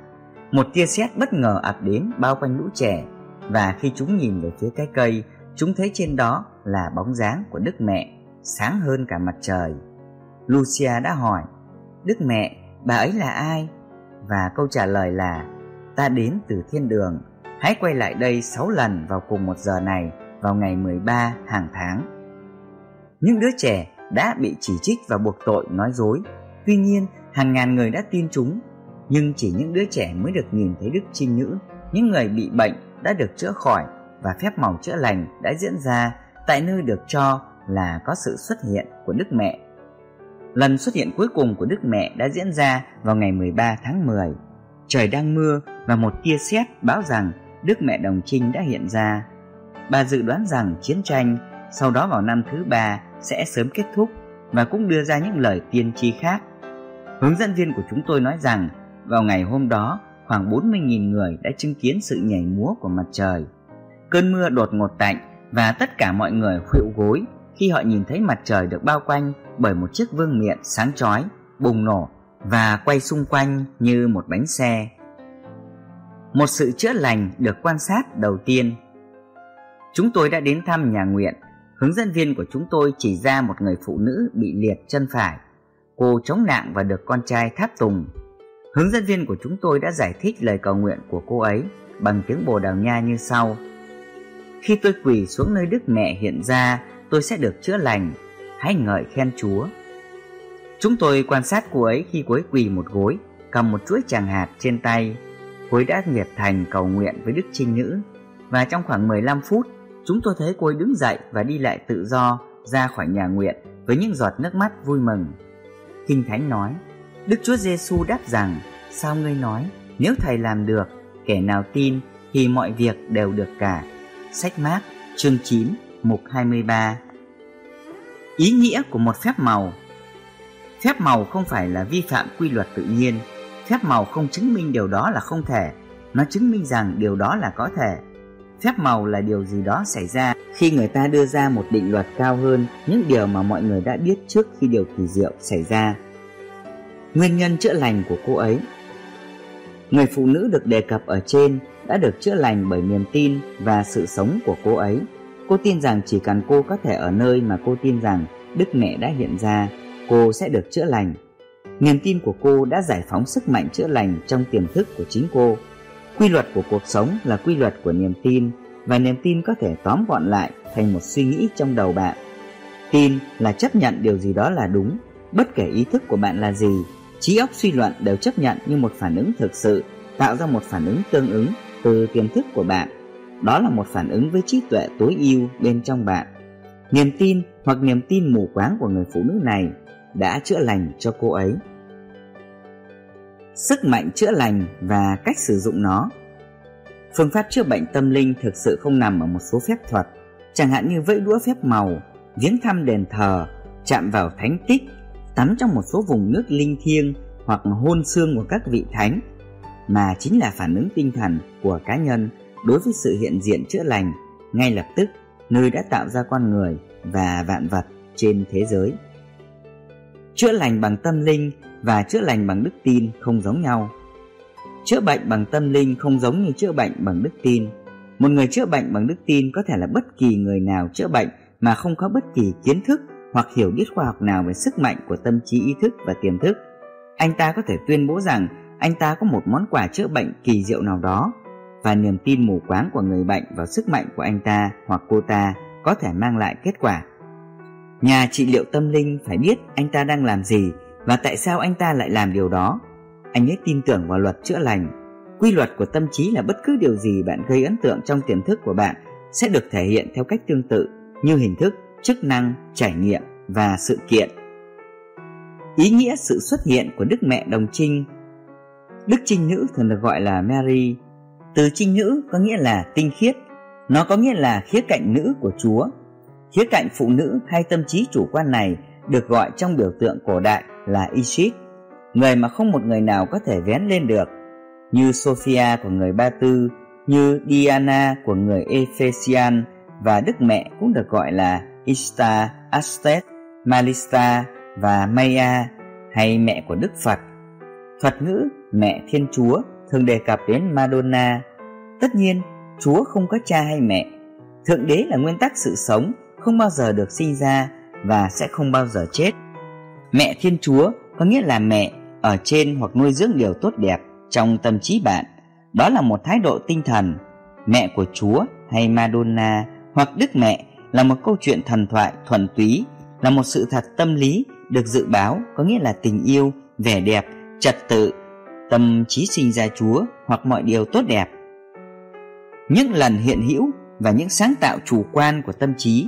Một tia sét bất ngờ ập đến bao quanh lũ trẻ, và khi chúng nhìn về phía cái cây, chúng thấy trên đó là bóng dáng của Đức Mẹ, sáng hơn cả mặt trời. Lucia đã hỏi: Đức Mẹ, bà ấy là ai? Và câu trả lời là: Ta đến từ thiên đường, hãy quay lại đây sáu lần vào cùng một giờ này vào ngày mười ba hàng tháng. Những đứa trẻ đã bị chỉ trích và buộc tội nói dối. Tuy nhiên, hàng ngàn người đã tin chúng. Nhưng chỉ những đứa trẻ mới được nhìn thấy Đức Trinh Nữ. Những người bị bệnh đã được chữa khỏi, và phép màu chữa lành đã diễn ra tại nơi được cho là có sự xuất hiện của Đức Mẹ. Lần xuất hiện cuối cùng của Đức Mẹ đã diễn ra vào ngày mười ba tháng mười. Trời đang mưa và một tia sét báo rằng Đức Mẹ Đồng Trinh đã hiện ra. Bà dự đoán rằng chiến tranh sau đó vào năm thứ ba sẽ sớm kết thúc, và cũng đưa ra những lời tiên tri khác. Hướng dẫn viên của chúng tôi nói rằng vào ngày hôm đó khoảng bốn mươi nghìn người đã chứng kiến sự nhảy múa của mặt trời. Cơn mưa đột ngột tạnh, và tất cả mọi người khuỵu gối khi họ nhìn thấy mặt trời được bao quanh bởi một chiếc vương miện sáng chói, bùng nổ và quay xung quanh như một bánh xe. Một sự chữa lành được quan sát đầu tiên. Chúng tôi đã đến thăm nhà nguyện. Hướng dẫn viên của chúng tôi chỉ ra một người phụ nữ bị liệt chân phải. Cô chống nạn và được con trai tháp tùng. Hướng dẫn viên của chúng tôi đã giải thích lời cầu nguyện của cô ấy bằng tiếng Bồ Đào Nha như sau: Khi tôi quỳ xuống nơi Đức Mẹ hiện ra, tôi sẽ được chữa lành. Hãy ngợi khen Chúa. Chúng tôi quan sát cô ấy khi cô ấy quỳ một gối, cầm một chuỗi tràng hạt trên tay. Cô ấy đã nhiệt thành cầu nguyện với Đức Trinh Nữ, và trong khoảng mười lăm phút, chúng tôi thấy cô ấy đứng dậy và đi lại tự do ra khỏi nhà nguyện với những giọt nước mắt vui mừng. Kinh Thánh nói: Đức Chúa Giêsu đáp rằng: Sao ngươi nói, nếu Thầy làm được, kẻ nào tin thì mọi việc đều được cả. Sách Mác chương chín mục hai mươi ba. Ý nghĩa của một phép màu. Phép màu không phải là vi phạm quy luật tự nhiên. Phép màu không chứng minh điều đó là không thể, nó chứng minh rằng điều đó là có thể. Phép màu là điều gì đó xảy ra khi người ta đưa ra một định luật cao hơn những điều mà mọi người đã biết trước khi điều kỳ diệu xảy ra. Nguyên nhân chữa lành của cô ấy. Người phụ nữ được đề cập ở trên đã được chữa lành bởi niềm tin và sự sống của cô ấy. Cô tin rằng chỉ cần cô có thể ở nơi mà cô tin rằng Đức Mẹ đã hiện ra, cô sẽ được chữa lành. Niềm tin của cô đã giải phóng sức mạnh chữa lành trong tiềm thức của chính cô. Quy luật của cuộc sống là quy luật của niềm tin, và niềm tin có thể tóm gọn lại thành một suy nghĩ trong đầu bạn. Tin là chấp nhận điều gì đó là đúng, bất kể ý thức của bạn là gì. Trí óc suy luận đều chấp nhận như một phản ứng thực sự, tạo ra một phản ứng tương ứng từ tiềm thức của bạn. Đó là một phản ứng với trí tuệ tối ưu bên trong bạn. Niềm tin hoặc niềm tin mù quáng của người phụ nữ này đã chữa lành cho cô ấy. Sức mạnh chữa lành và cách sử dụng nó. Phương pháp chữa bệnh tâm linh thực sự không nằm ở một số phép thuật, chẳng hạn như vẫy đũa phép màu, viếng thăm đền thờ, chạm vào thánh tích, tắm trong một số vùng nước linh thiêng hoặc hôn xương của các vị thánh, mà chính là phản ứng tinh thần của cá nhân đối với sự hiện diện chữa lành ngay lập tức nơi đã tạo ra con người và vạn vật trên thế giới. Chữa lành bằng tâm linh và chữa lành bằng đức tin không giống nhau. Chữa bệnh bằng tâm linh không giống như chữa bệnh bằng đức tin. Một người chữa bệnh bằng đức tin có thể là bất kỳ người nào chữa bệnh mà không có bất kỳ kiến thức hoặc hiểu biết khoa học nào về sức mạnh của tâm trí ý thức và tiềm thức. Anh ta có thể tuyên bố rằng anh ta có một món quà chữa bệnh kỳ diệu nào đó, và niềm tin mù quáng của người bệnh vào sức mạnh của anh ta hoặc cô ta có thể mang lại kết quả. Nhà trị liệu tâm linh phải biết anh ta đang làm gì và tại sao anh ta lại làm điều đó. Anh ấy tin tưởng vào luật chữa lành. Quy luật của tâm trí là bất cứ điều gì bạn gây ấn tượng trong tiềm thức của bạn sẽ được thể hiện theo cách tương tự như hình thức, chức năng, trải nghiệm và sự kiện. Ý nghĩa sự xuất hiện của Đức Mẹ Đồng Trinh. Đức Trinh Nữ thường được gọi là Mary. Từ Trinh Nữ có nghĩa là tinh khiết. Nó có nghĩa là khía cạnh nữ của Chúa. Khía cạnh phụ nữ hay tâm trí chủ quan này được gọi trong biểu tượng cổ đại là Isis, người mà không một người nào có thể vén lên được, như Sophia của người Ba Tư, như Diana của người Ephesian, và Đức Mẹ cũng được gọi là Ishtar, Astet, Malista và Maya, hay mẹ của Đức Phật. Thuật ngữ Mẹ Thiên Chúa thường đề cập đến Madonna. Tất nhiên, Chúa không có cha hay mẹ. Thượng đế là nguyên tắc sự sống, không bao giờ được sinh ra và sẽ không bao giờ chết. Mẹ Thiên Chúa có nghĩa là mẹ ở trên hoặc nuôi dưỡng điều tốt đẹp trong tâm trí bạn. Đó là một thái độ tinh thần. Mẹ của Chúa hay Madonna hoặc Đức Mẹ là một câu chuyện thần thoại thuần túy, là một sự thật tâm lý được dự báo, có nghĩa là tình yêu, vẻ đẹp, trật tự, tâm trí sinh ra Chúa hoặc mọi điều tốt đẹp. Những lần hiện hữu và những sáng tạo chủ quan của tâm trí.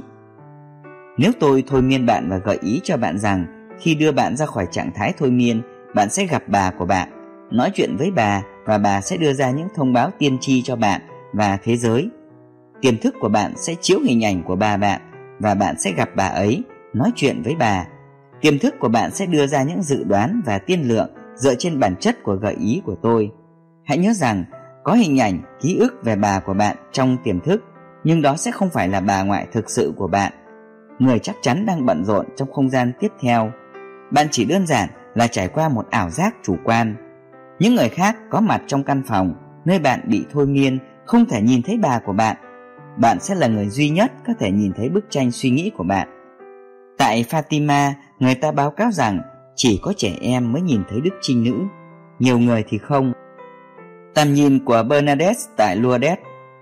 Nếu tôi thôi miên bạn và gợi ý cho bạn rằng khi đưa bạn ra khỏi trạng thái thôi miên, bạn sẽ gặp bà của bạn, nói chuyện với bà và bà sẽ đưa ra những thông báo tiên tri cho bạn và thế giới. Tiềm thức của bạn sẽ chiếu hình ảnh của bà bạn và bạn sẽ gặp bà ấy, nói chuyện với bà. Tiềm thức của bạn sẽ đưa ra những dự đoán và tiên lượng dựa trên bản chất của gợi ý của tôi. Hãy nhớ rằng có hình ảnh, ký ức về bà của bạn trong tiềm thức, nhưng đó sẽ không phải là bà ngoại thực sự của bạn. Người chắc chắn đang bận rộn trong không gian tiếp theo. Bạn chỉ đơn giản là trải qua một ảo giác chủ quan. Những người khác có mặt trong căn phòng nơi bạn bị thôi miên không thể nhìn thấy bà của bạn. Bạn sẽ là người duy nhất có thể nhìn thấy bức tranh suy nghĩ của bạn. Tại Fatima, người ta báo cáo rằng chỉ có trẻ em mới nhìn thấy Đức Trinh Nữ, nhiều người thì không. Tầm nhìn của Bernadette tại Lourdes.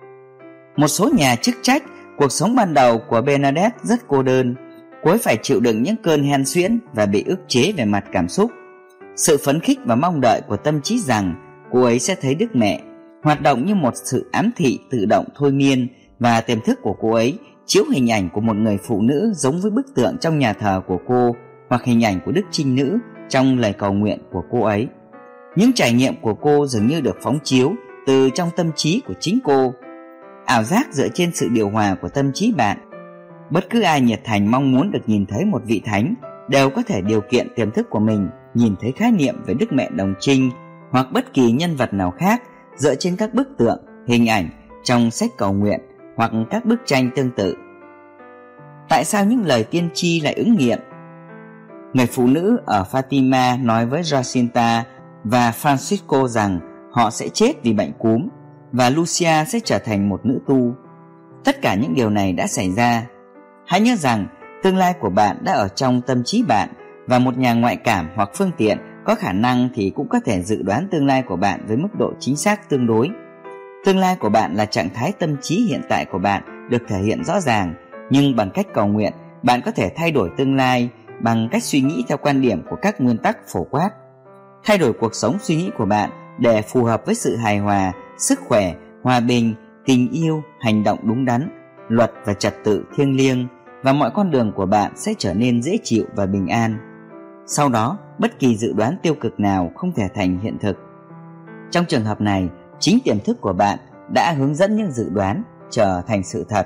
Một số nhà chức trách, cuộc sống ban đầu của Bernadette rất cô đơn. Cô ấy phải chịu đựng những cơn hen suyễn và bị ức chế về mặt cảm xúc. Sự phấn khích và mong đợi của tâm trí rằng cô ấy sẽ thấy Đức Mẹ hoạt động như một sự ám thị tự động thôi miên, và tiềm thức của cô ấy chiếu hình ảnh của một người phụ nữ giống với bức tượng trong nhà thờ của cô hoặc hình ảnh của Đức Trinh Nữ trong lời cầu nguyện của cô ấy. Những trải nghiệm của cô dường như được phóng chiếu từ trong tâm trí của chính cô. Ảo giác dựa trên sự điều hòa của tâm trí bạn. Bất cứ ai nhiệt thành mong muốn được nhìn thấy một vị thánh đều có thể điều kiện tiềm thức của mình nhìn thấy khái niệm về Đức Mẹ Đồng Trinh hoặc bất kỳ nhân vật nào khác dựa trên các bức tượng, hình ảnh trong sách cầu nguyện hoặc các bức tranh tương tự. Tại sao những lời tiên tri lại ứng nghiệm? Người phụ nữ ở Fatima nói với Jacinta và Francisco rằng họ sẽ chết vì bệnh cúm và Lucia sẽ trở thành một nữ tu. Tất cả những điều này đã xảy ra. Hãy nhớ rằng tương lai của bạn đã ở trong tâm trí bạn, và một nhà ngoại cảm hoặc phương tiện có khả năng thì cũng có thể dự đoán tương lai của bạn với mức độ chính xác tương đối. Tương lai của bạn là trạng thái tâm trí hiện tại của bạn được thể hiện rõ ràng, nhưng bằng cách cầu nguyện, bạn có thể thay đổi tương lai bằng cách suy nghĩ theo quan điểm của các nguyên tắc phổ quát. Thay đổi cuộc sống suy nghĩ của bạn để phù hợp với sự hài hòa, sức khỏe, hòa bình, tình yêu, hành động đúng đắn, luật và trật tự thiêng liêng, và mọi con đường của bạn sẽ trở nên dễ chịu và bình an. Sau đó, bất kỳ dự đoán tiêu cực nào không thể thành hiện thực. Trong trường hợp này, chính tiềm thức của bạn đã hướng dẫn những dự đoán trở thành sự thật.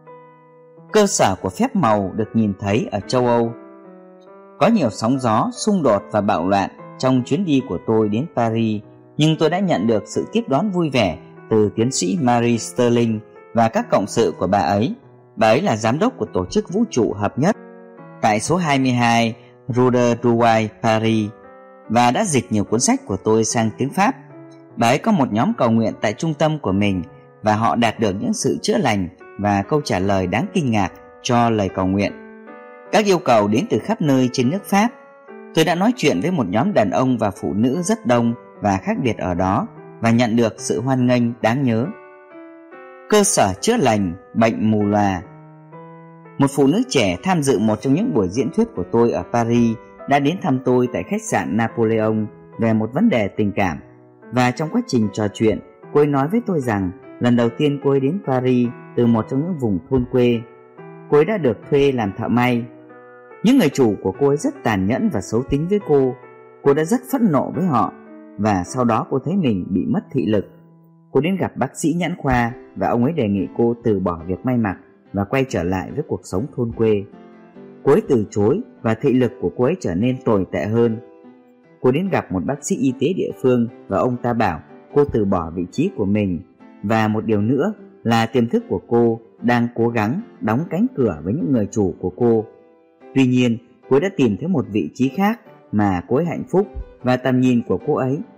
Cơ sở của phép màu được nhìn thấy ở châu Âu. Có nhiều sóng gió, xung đột và bạo loạn trong chuyến đi của tôi đến Paris, nhưng tôi đã nhận được sự tiếp đón vui vẻ từ tiến sĩ Marie Sterling và các cộng sự của bà ấy. Bà ấy là giám đốc của tổ chức vũ trụ hợp nhất tại số hai mươi hai Rue de Rouen, Paris, và đã dịch nhiều cuốn sách của tôi sang tiếng Pháp. Bà ấy có một nhóm cầu nguyện tại trung tâm của mình, và họ đạt được những sự chữa lành và câu trả lời đáng kinh ngạc cho lời cầu nguyện. Các yêu cầu đến từ khắp nơi trên nước Pháp. Tôi đã nói chuyện với một nhóm đàn ông và phụ nữ rất đông và khác biệt ở đó, và nhận được sự hoan nghênh đáng nhớ. Cơ sở chữa lành bệnh mù lòa. Một phụ nữ trẻ tham dự một trong những buổi diễn thuyết của tôi ở Paris đã đến thăm tôi tại khách sạn Napoleon về một vấn đề tình cảm, và trong quá trình trò chuyện, cô ấy nói với tôi rằng lần đầu tiên cô ấy đến Paris từ một trong những vùng thôn quê. Cô ấy đã được thuê làm thợ may. Những người chủ của cô ấy rất tàn nhẫn và xấu tính với cô. Cô đã rất phẫn nộ với họ, và sau đó cô thấy mình bị mất thị lực. Cô đến gặp bác sĩ nhãn khoa, và ông ấy đề nghị cô từ bỏ việc may mặc và quay trở lại với cuộc sống thôn quê. Cô ấy từ chối, và thị lực của cô ấy trở nên tồi tệ hơn. Cô đến gặp một bác sĩ y tế địa phương, và ông ta bảo cô từ bỏ vị trí của mình. Và một điều nữa là tiềm thức của cô đang cố gắng đóng cánh cửa với những người chủ của cô. Tuy nhiên, cô ấy đã tìm thấy một vị trí khác mà cô ấy hạnh phúc, và tầm nhìn của cô ấy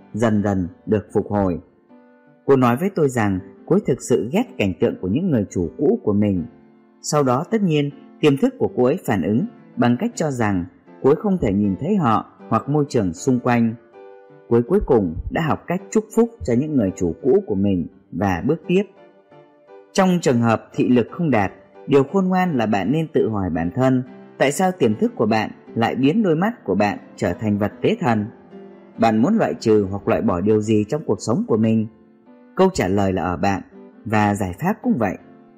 dần dần được phục hồi. Cô nói với tôi rằng cô ấy thực sự ghét cảnh tượng của những người chủ cũ của mình. Sau đó tất nhiên tiềm thức của cô ấy phản ứng bằng cách cho rằng cô ấy không thể nhìn thấy họ hoặc môi trường xung quanh. Cô ấy cuối cùng đã học cách chúc phúc cho những người chủ cũ của mình và bước tiếp. Trong trường hợp thị lực không đạt, điều khôn ngoan là bạn nên tự hỏi bản thân tại sao tiềm thức của bạn lại biến đôi mắt của bạn trở thành vật tế thần. Bạn muốn loại trừ hoặc loại bỏ điều gì trong cuộc sống của mình? Câu trả lời là ở bạn, và giải pháp cũng vậy.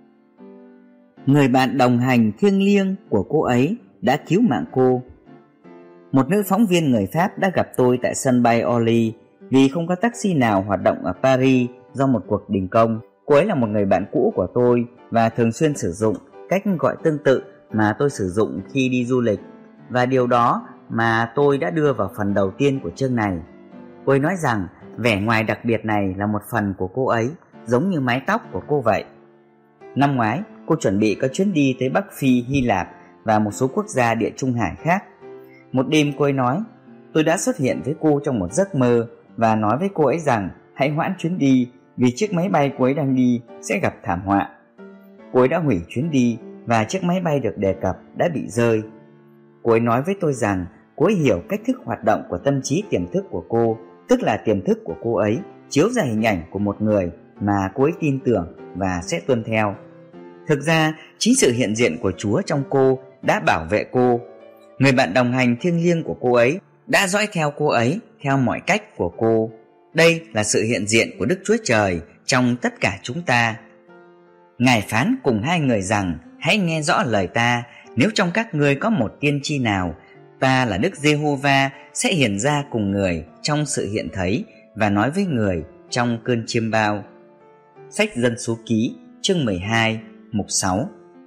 Người bạn đồng hành thiêng liêng của cô ấy đã cứu mạng cô. Một nữ phóng viên người Pháp đã gặp tôi tại sân bay Orly vì không có taxi nào hoạt động ở Paris do một cuộc đình công. Cô ấy là một người bạn cũ của tôi và thường xuyên sử dụng cách gọi tương tự mà tôi sử dụng khi đi du lịch, và điều đó mà tôi đã đưa vào phần đầu tiên của chương này. Cô ấy nói rằng vẻ ngoài đặc biệt này là một phần của cô ấy, giống như mái tóc của cô vậy. Năm ngoái, cô chuẩn bị có chuyến đi tới Bắc Phi, Hy Lạp và một số quốc gia địa Trung Hải khác. Một đêm cô ấy nói, tôi đã xuất hiện với cô trong một giấc mơ và nói với cô ấy rằng hãy hoãn chuyến đi vì chiếc máy bay cô ấy đang đi sẽ gặp thảm họa. Cô ấy đã hủy chuyến đi và chiếc máy bay được đề cập đã bị rơi. Cô ấy nói với tôi rằng cô ấy hiểu cách thức hoạt động của tâm trí tiềm thức của cô, tức là tiềm thức của cô ấy chiếu ra hình ảnh của một người mà cô ấy tin tưởng và sẽ tuân theo. Thực ra, chính sự hiện diện của Chúa trong cô đã bảo vệ cô. Người bạn đồng hành thiêng liêng của cô ấy đã dõi theo cô ấy theo mọi cách của cô. Đây là sự hiện diện của Đức Chúa Trời trong tất cả chúng ta. Ngài phán cùng hai người rằng, hãy nghe rõ lời ta, nếu trong các ngươi có một tiên tri nào, ta là Đức Giê-hô-va sẽ hiện ra cùng người trong sự hiện thấy và nói với người trong cơn chiêm bao. Sách Dân Số Ký, chương mười hai, mục sáu.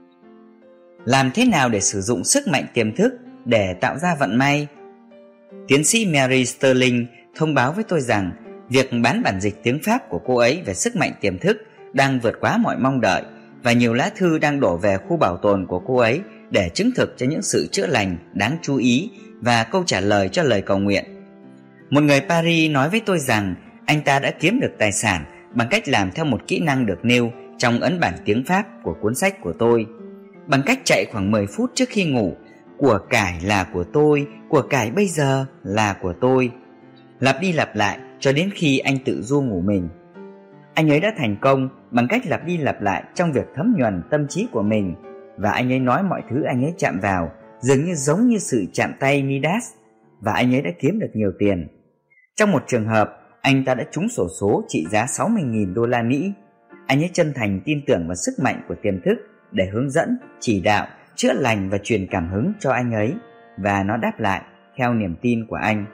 Làm thế nào để sử dụng sức mạnh tiềm thức để tạo ra vận may? Tiến sĩ Mary Sterling thông báo với tôi rằng việc bán bản dịch tiếng Pháp của cô ấy về sức mạnh tiềm thức đang vượt quá mọi mong đợi, và nhiều lá thư đang đổ về khu bảo tồn của cô ấy để chứng thực cho những sự chữa lành đáng chú ý và câu trả lời cho lời cầu nguyện. Một người Paris nói với tôi rằng anh ta đã kiếm được tài sản bằng cách làm theo một kỹ năng được nêu trong ấn bản tiếng Pháp của cuốn sách của tôi. Bằng cách chạy khoảng mười phút trước khi ngủ, của cải là của tôi, của cải bây giờ là của tôi, lặp đi lặp lại cho đến khi anh tự ru ngủ mình. Anh ấy đã thành công bằng cách lặp đi lặp lại trong việc thấm nhuần tâm trí của mình, và anh ấy nói mọi thứ anh ấy chạm vào dường như giống như sự chạm tay Midas, và anh ấy đã kiếm được nhiều tiền. Trong một trường hợp, anh ta đã trúng xổ số trị giá sáu mươi nghìn đô la Mỹ. Anh ấy chân thành tin tưởng vào sức mạnh của tiềm thức để hướng dẫn, chỉ đạo, chữa lành và truyền cảm hứng cho anh ấy, và nó đáp lại theo niềm tin của anh.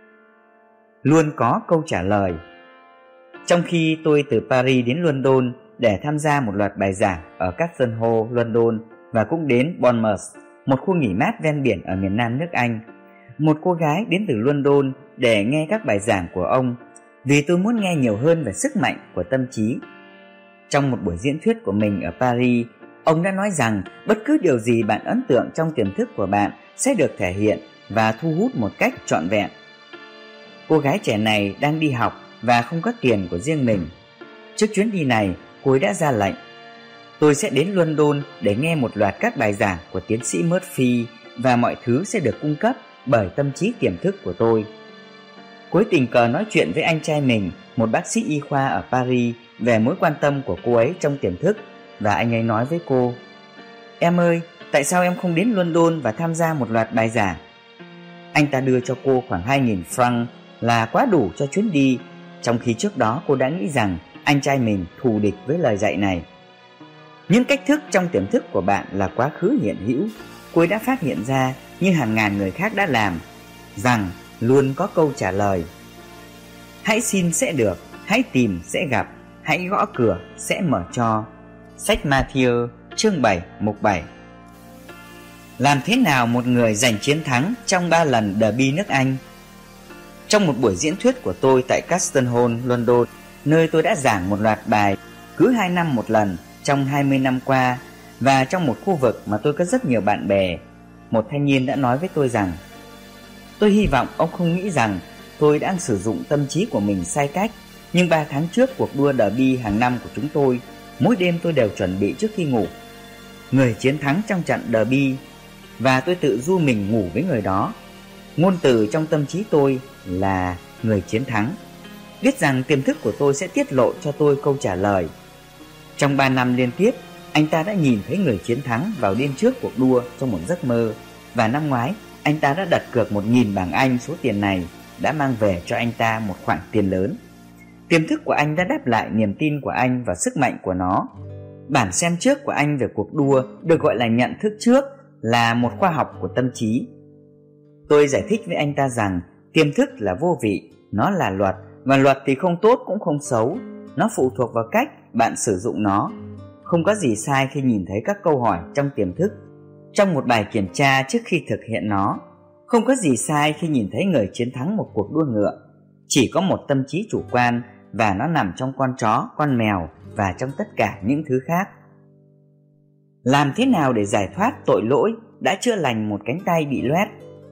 Luôn có câu trả lời. Trong khi tôi từ Paris đến London để tham gia một loạt bài giảng ở Castle Hall, London, và cũng đến Bournemouth, một khu nghỉ mát ven biển ở miền nam nước Anh, một cô gái đến từ London để nghe các bài giảng của ông, vì tôi muốn nghe nhiều hơn về sức mạnh của tâm trí. Trong một buổi diễn thuyết của mình ở Paris, ông đã nói rằng bất cứ điều gì bạn ấn tượng trong tiềm thức của bạn sẽ được thể hiện và thu hút một cách trọn vẹn. Cô gái trẻ này đang đi học và không có tiền của riêng mình. Trước chuyến đi này, cô ấy đã ra lệnh: tôi sẽ đến London để nghe một loạt các bài giảng của tiến sĩ Murphy, và mọi thứ sẽ được cung cấp bởi tâm trí tiềm thức của tôi. Cô ấy tình cờ nói chuyện với anh trai mình, một bác sĩ y khoa ở Paris, về mối quan tâm của cô ấy trong tiềm thức, và anh ấy nói với cô: em ơi, tại sao em không đến London và tham gia một loạt bài giảng? Anh ta đưa cho cô khoảng hai nghìn franc là quá đủ cho chuyến đi, trong khi trước đó cô đã nghĩ rằng anh trai mình thù địch với lời dạy này. Những cách thức trong tiềm thức của bạn là quá khứ hiện hữu. Cô ấy đã phát hiện ra, như hàng ngàn người khác đã làm, rằng luôn có câu trả lời. Hãy xin sẽ được, hãy tìm sẽ gặp, hãy gõ cửa sẽ mở cho. Sách Matthew chương bảy mục bảy. Làm thế nào một người giành chiến thắng trong ba lần derby nước Anh? Trong một buổi diễn thuyết của tôi tại Castle Hall, London, nơi tôi đã giảng một loạt bài cứ hai năm một lần trong hai mươi năm qua, và trong một khu vực mà tôi có rất nhiều bạn bè, một thanh niên đã nói với tôi rằng: tôi hy vọng ông không nghĩ rằng tôi đang sử dụng tâm trí của mình sai cách. Nhưng ba tháng trước cuộc đua derby hàng năm của chúng tôi, mỗi đêm tôi đều chuẩn bị trước khi ngủ người chiến thắng trong trận derby, và tôi tự ru mình ngủ với người đó. Ngôn từ trong tâm trí tôi là người chiến thắng, biết rằng tiềm thức của tôi sẽ tiết lộ cho tôi câu trả lời. Trong ba năm liên tiếp, anh ta đã nhìn thấy người chiến thắng vào đêm trước cuộc đua trong một giấc mơ, và năm ngoái anh ta đã đặt cược một nghìn bảng Anh. Số tiền này đã mang về cho anh ta một khoản tiền lớn. Tiềm thức của anh đã đáp lại niềm tin của anh và sức mạnh của nó. Bản xem trước của anh về cuộc đua được gọi là nhận thức trước, là một khoa học của tâm trí. Tôi giải thích với anh ta rằng tiềm thức là vô vị, nó là luật, và luật thì không tốt cũng không xấu, nó phụ thuộc vào cách bạn sử dụng nó. Không có gì sai khi nhìn thấy các câu hỏi trong tiềm thức trong một bài kiểm tra trước khi thực hiện nó. Không có gì sai khi nhìn thấy người chiến thắng một cuộc đua ngựa. Chỉ có một tâm trí chủ quan, và nó nằm trong con chó, con mèo và trong tất cả những thứ khác. Làm thế nào để giải thoát tội lỗi đã chữa lành một cánh tay bị loét?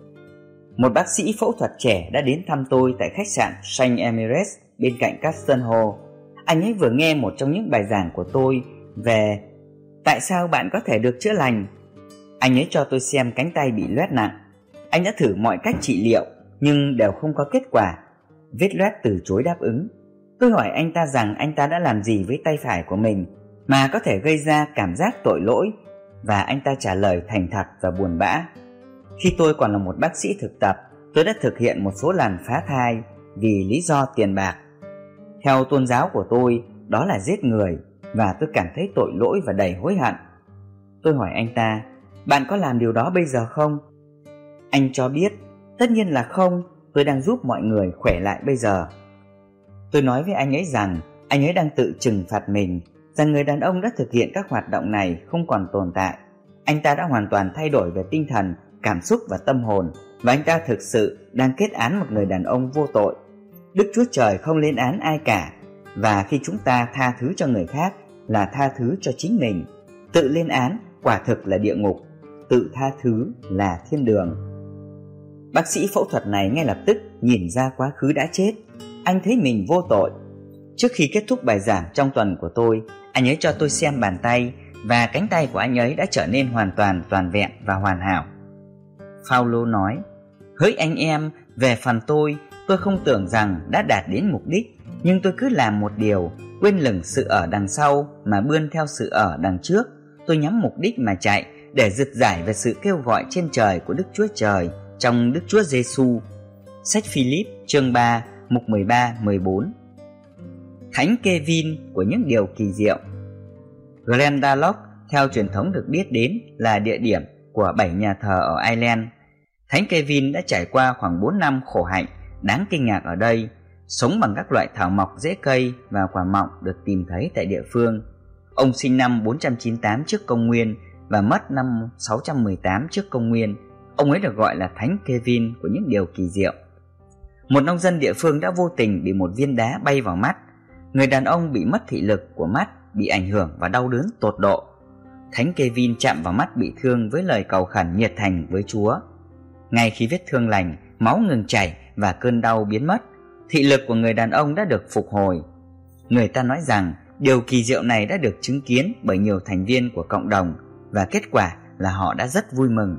Một bác sĩ phẫu thuật trẻ đã đến thăm tôi tại khách sạn Saint Emirates bên cạnh Castle Hall. Anh ấy vừa nghe một trong những bài giảng của tôi về tại sao bạn có thể được chữa lành. Anh ấy cho tôi xem cánh tay bị loét nặng. Anh đã thử mọi cách trị liệu nhưng đều không có kết quả. Vết loét từ chối đáp ứng. Tôi hỏi anh ta rằng anh ta đã làm gì với tay phải của mình mà có thể gây ra cảm giác tội lỗi, và anh ta trả lời thành thật và buồn bã. Khi tôi còn là một bác sĩ thực tập, tôi đã thực hiện một số lần phá thai vì lý do tiền bạc. Theo tôn giáo của tôi, đó là giết người, và tôi cảm thấy tội lỗi và đầy hối hận. Tôi hỏi anh ta, bạn có làm điều đó bây giờ không? Anh cho biết, tất nhiên là không, tôi đang giúp mọi người khỏe lại bây giờ. Tôi nói với anh ấy rằng anh ấy đang tự trừng phạt mình, rằng người đàn ông đã thực hiện các hoạt động này không còn tồn tại. Anh ta đã hoàn toàn thay đổi về tinh thần, cảm xúc và tâm hồn, và anh ta thực sự đang kết án một người đàn ông vô tội. Đức Chúa Trời không lên án ai cả, và khi chúng ta tha thứ cho người khác là tha thứ cho chính mình. Tự lên án quả thực là địa ngục, tự tha thứ là thiên đường. Bác sĩ phẫu thuật này ngay lập tức nhìn ra quá khứ đã chết. Anh thấy mình vô tội. Trước khi kết thúc bài giảng trong tuần của tôi, anh ấy cho tôi xem bàn tay, và cánh tay của anh ấy đã trở nên hoàn toàn toàn vẹn và hoàn hảo. Phaolô nói, hỡi anh em, về phần tôi, tôi không tưởng rằng đã đạt đến mục đích, nhưng tôi cứ làm một điều, quên lửng sự ở đằng sau mà bươn theo sự ở đằng trước. Tôi nhắm mục đích mà chạy, để rực rải về sự kêu gọi trên trời của Đức Chúa Trời trong Đức Chúa Giêsu. Sách Philip chương ba, mục mười ba mười bốn. Thánh Kevin của những điều kỳ diệu. Glendalough theo truyền thống được biết đến là địa điểm của bảy nhà thờ ở Ireland. Thánh Kevin đã trải qua khoảng bốn năm khổ hạnh đáng kinh ngạc ở đây, sống bằng các loại thảo mộc dễ cây và quả mọng được tìm thấy tại địa phương. Ông sinh năm bốn trăm chín mươi tám trước công nguyên và mất năm sáu trăm mười tám trước công nguyên. Ông ấy được gọi là Thánh Kevin của những điều kỳ diệu. Một nông dân địa phương đã vô tình bị một viên đá bay vào mắt. Người đàn ông bị mất thị lực của mắt, bị ảnh hưởng và đau đớn tột độ. Thánh Kevin chạm vào mắt bị thương với lời cầu khẩn nhiệt thành với Chúa. Ngay khi vết thương lành, máu ngừng chảy và cơn đau biến mất, thị lực của người đàn ông đã được phục hồi. Người ta nói rằng điều kỳ diệu này đã được chứng kiến bởi nhiều thành viên của cộng đồng, và kết quả là họ đã rất vui mừng.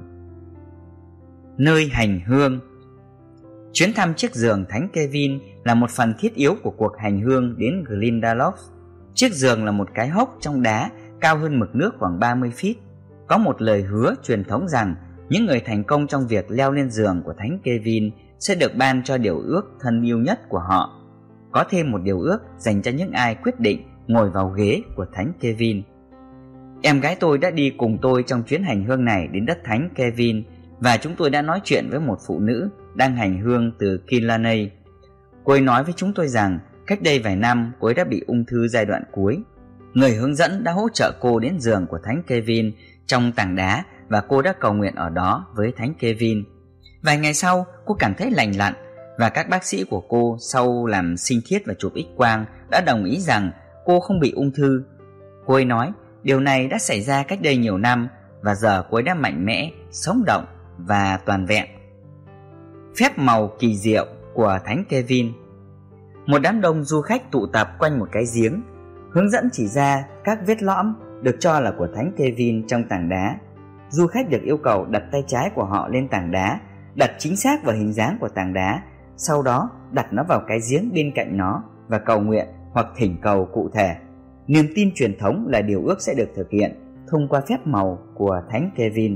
Nơi hành hương. Chuyến thăm chiếc giường Thánh Kevin là một phần thiết yếu của cuộc hành hương đến Glendalough. Chiếc giường là một cái hốc trong đá cao hơn mực nước khoảng ba mươi feet. Có một lời hứa truyền thống rằng những người thành công trong việc leo lên giường của Thánh Kevin sẽ được ban cho điều ước thân yêu nhất của họ. Có thêm một điều ước dành cho những ai quyết định ngồi vào ghế của Thánh Kevin. Em gái tôi đã đi cùng tôi trong chuyến hành hương này đến đất Thánh Kevin, và chúng tôi đã nói chuyện với một phụ nữ đang hành hương từ Killarney. Cô ấy nói với chúng tôi rằng cách đây vài năm cô ấy đã bị ung thư giai đoạn cuối. Người hướng dẫn đã hỗ trợ cô đến giường của Thánh Kevin trong tảng đá, và cô đã cầu nguyện ở đó với Thánh Kevin. Vài ngày sau, cô cảm thấy lành lặn, và các bác sĩ của cô sau làm sinh thiết và chụp X-quang đã đồng ý rằng cô không bị ung thư. Cô ấy nói điều này đã xảy ra cách đây nhiều năm, và giờ cô ấy đã mạnh mẽ, sống động và toàn vẹn. Phép màu kỳ diệu của Thánh Kevin. Một đám đông du khách tụ tập quanh một cái giếng. Hướng dẫn chỉ ra các vết lõm được cho là của Thánh Kevin trong tảng đá. Du khách được yêu cầu đặt tay trái của họ lên tảng đá, đặt chính xác vào hình dáng của tảng đá, sau đó đặt nó vào cái giếng bên cạnh nó và cầu nguyện hoặc thỉnh cầu cụ thể. Niềm tin truyền thống là điều ước sẽ được thực hiện thông qua phép màu của Thánh Kevin.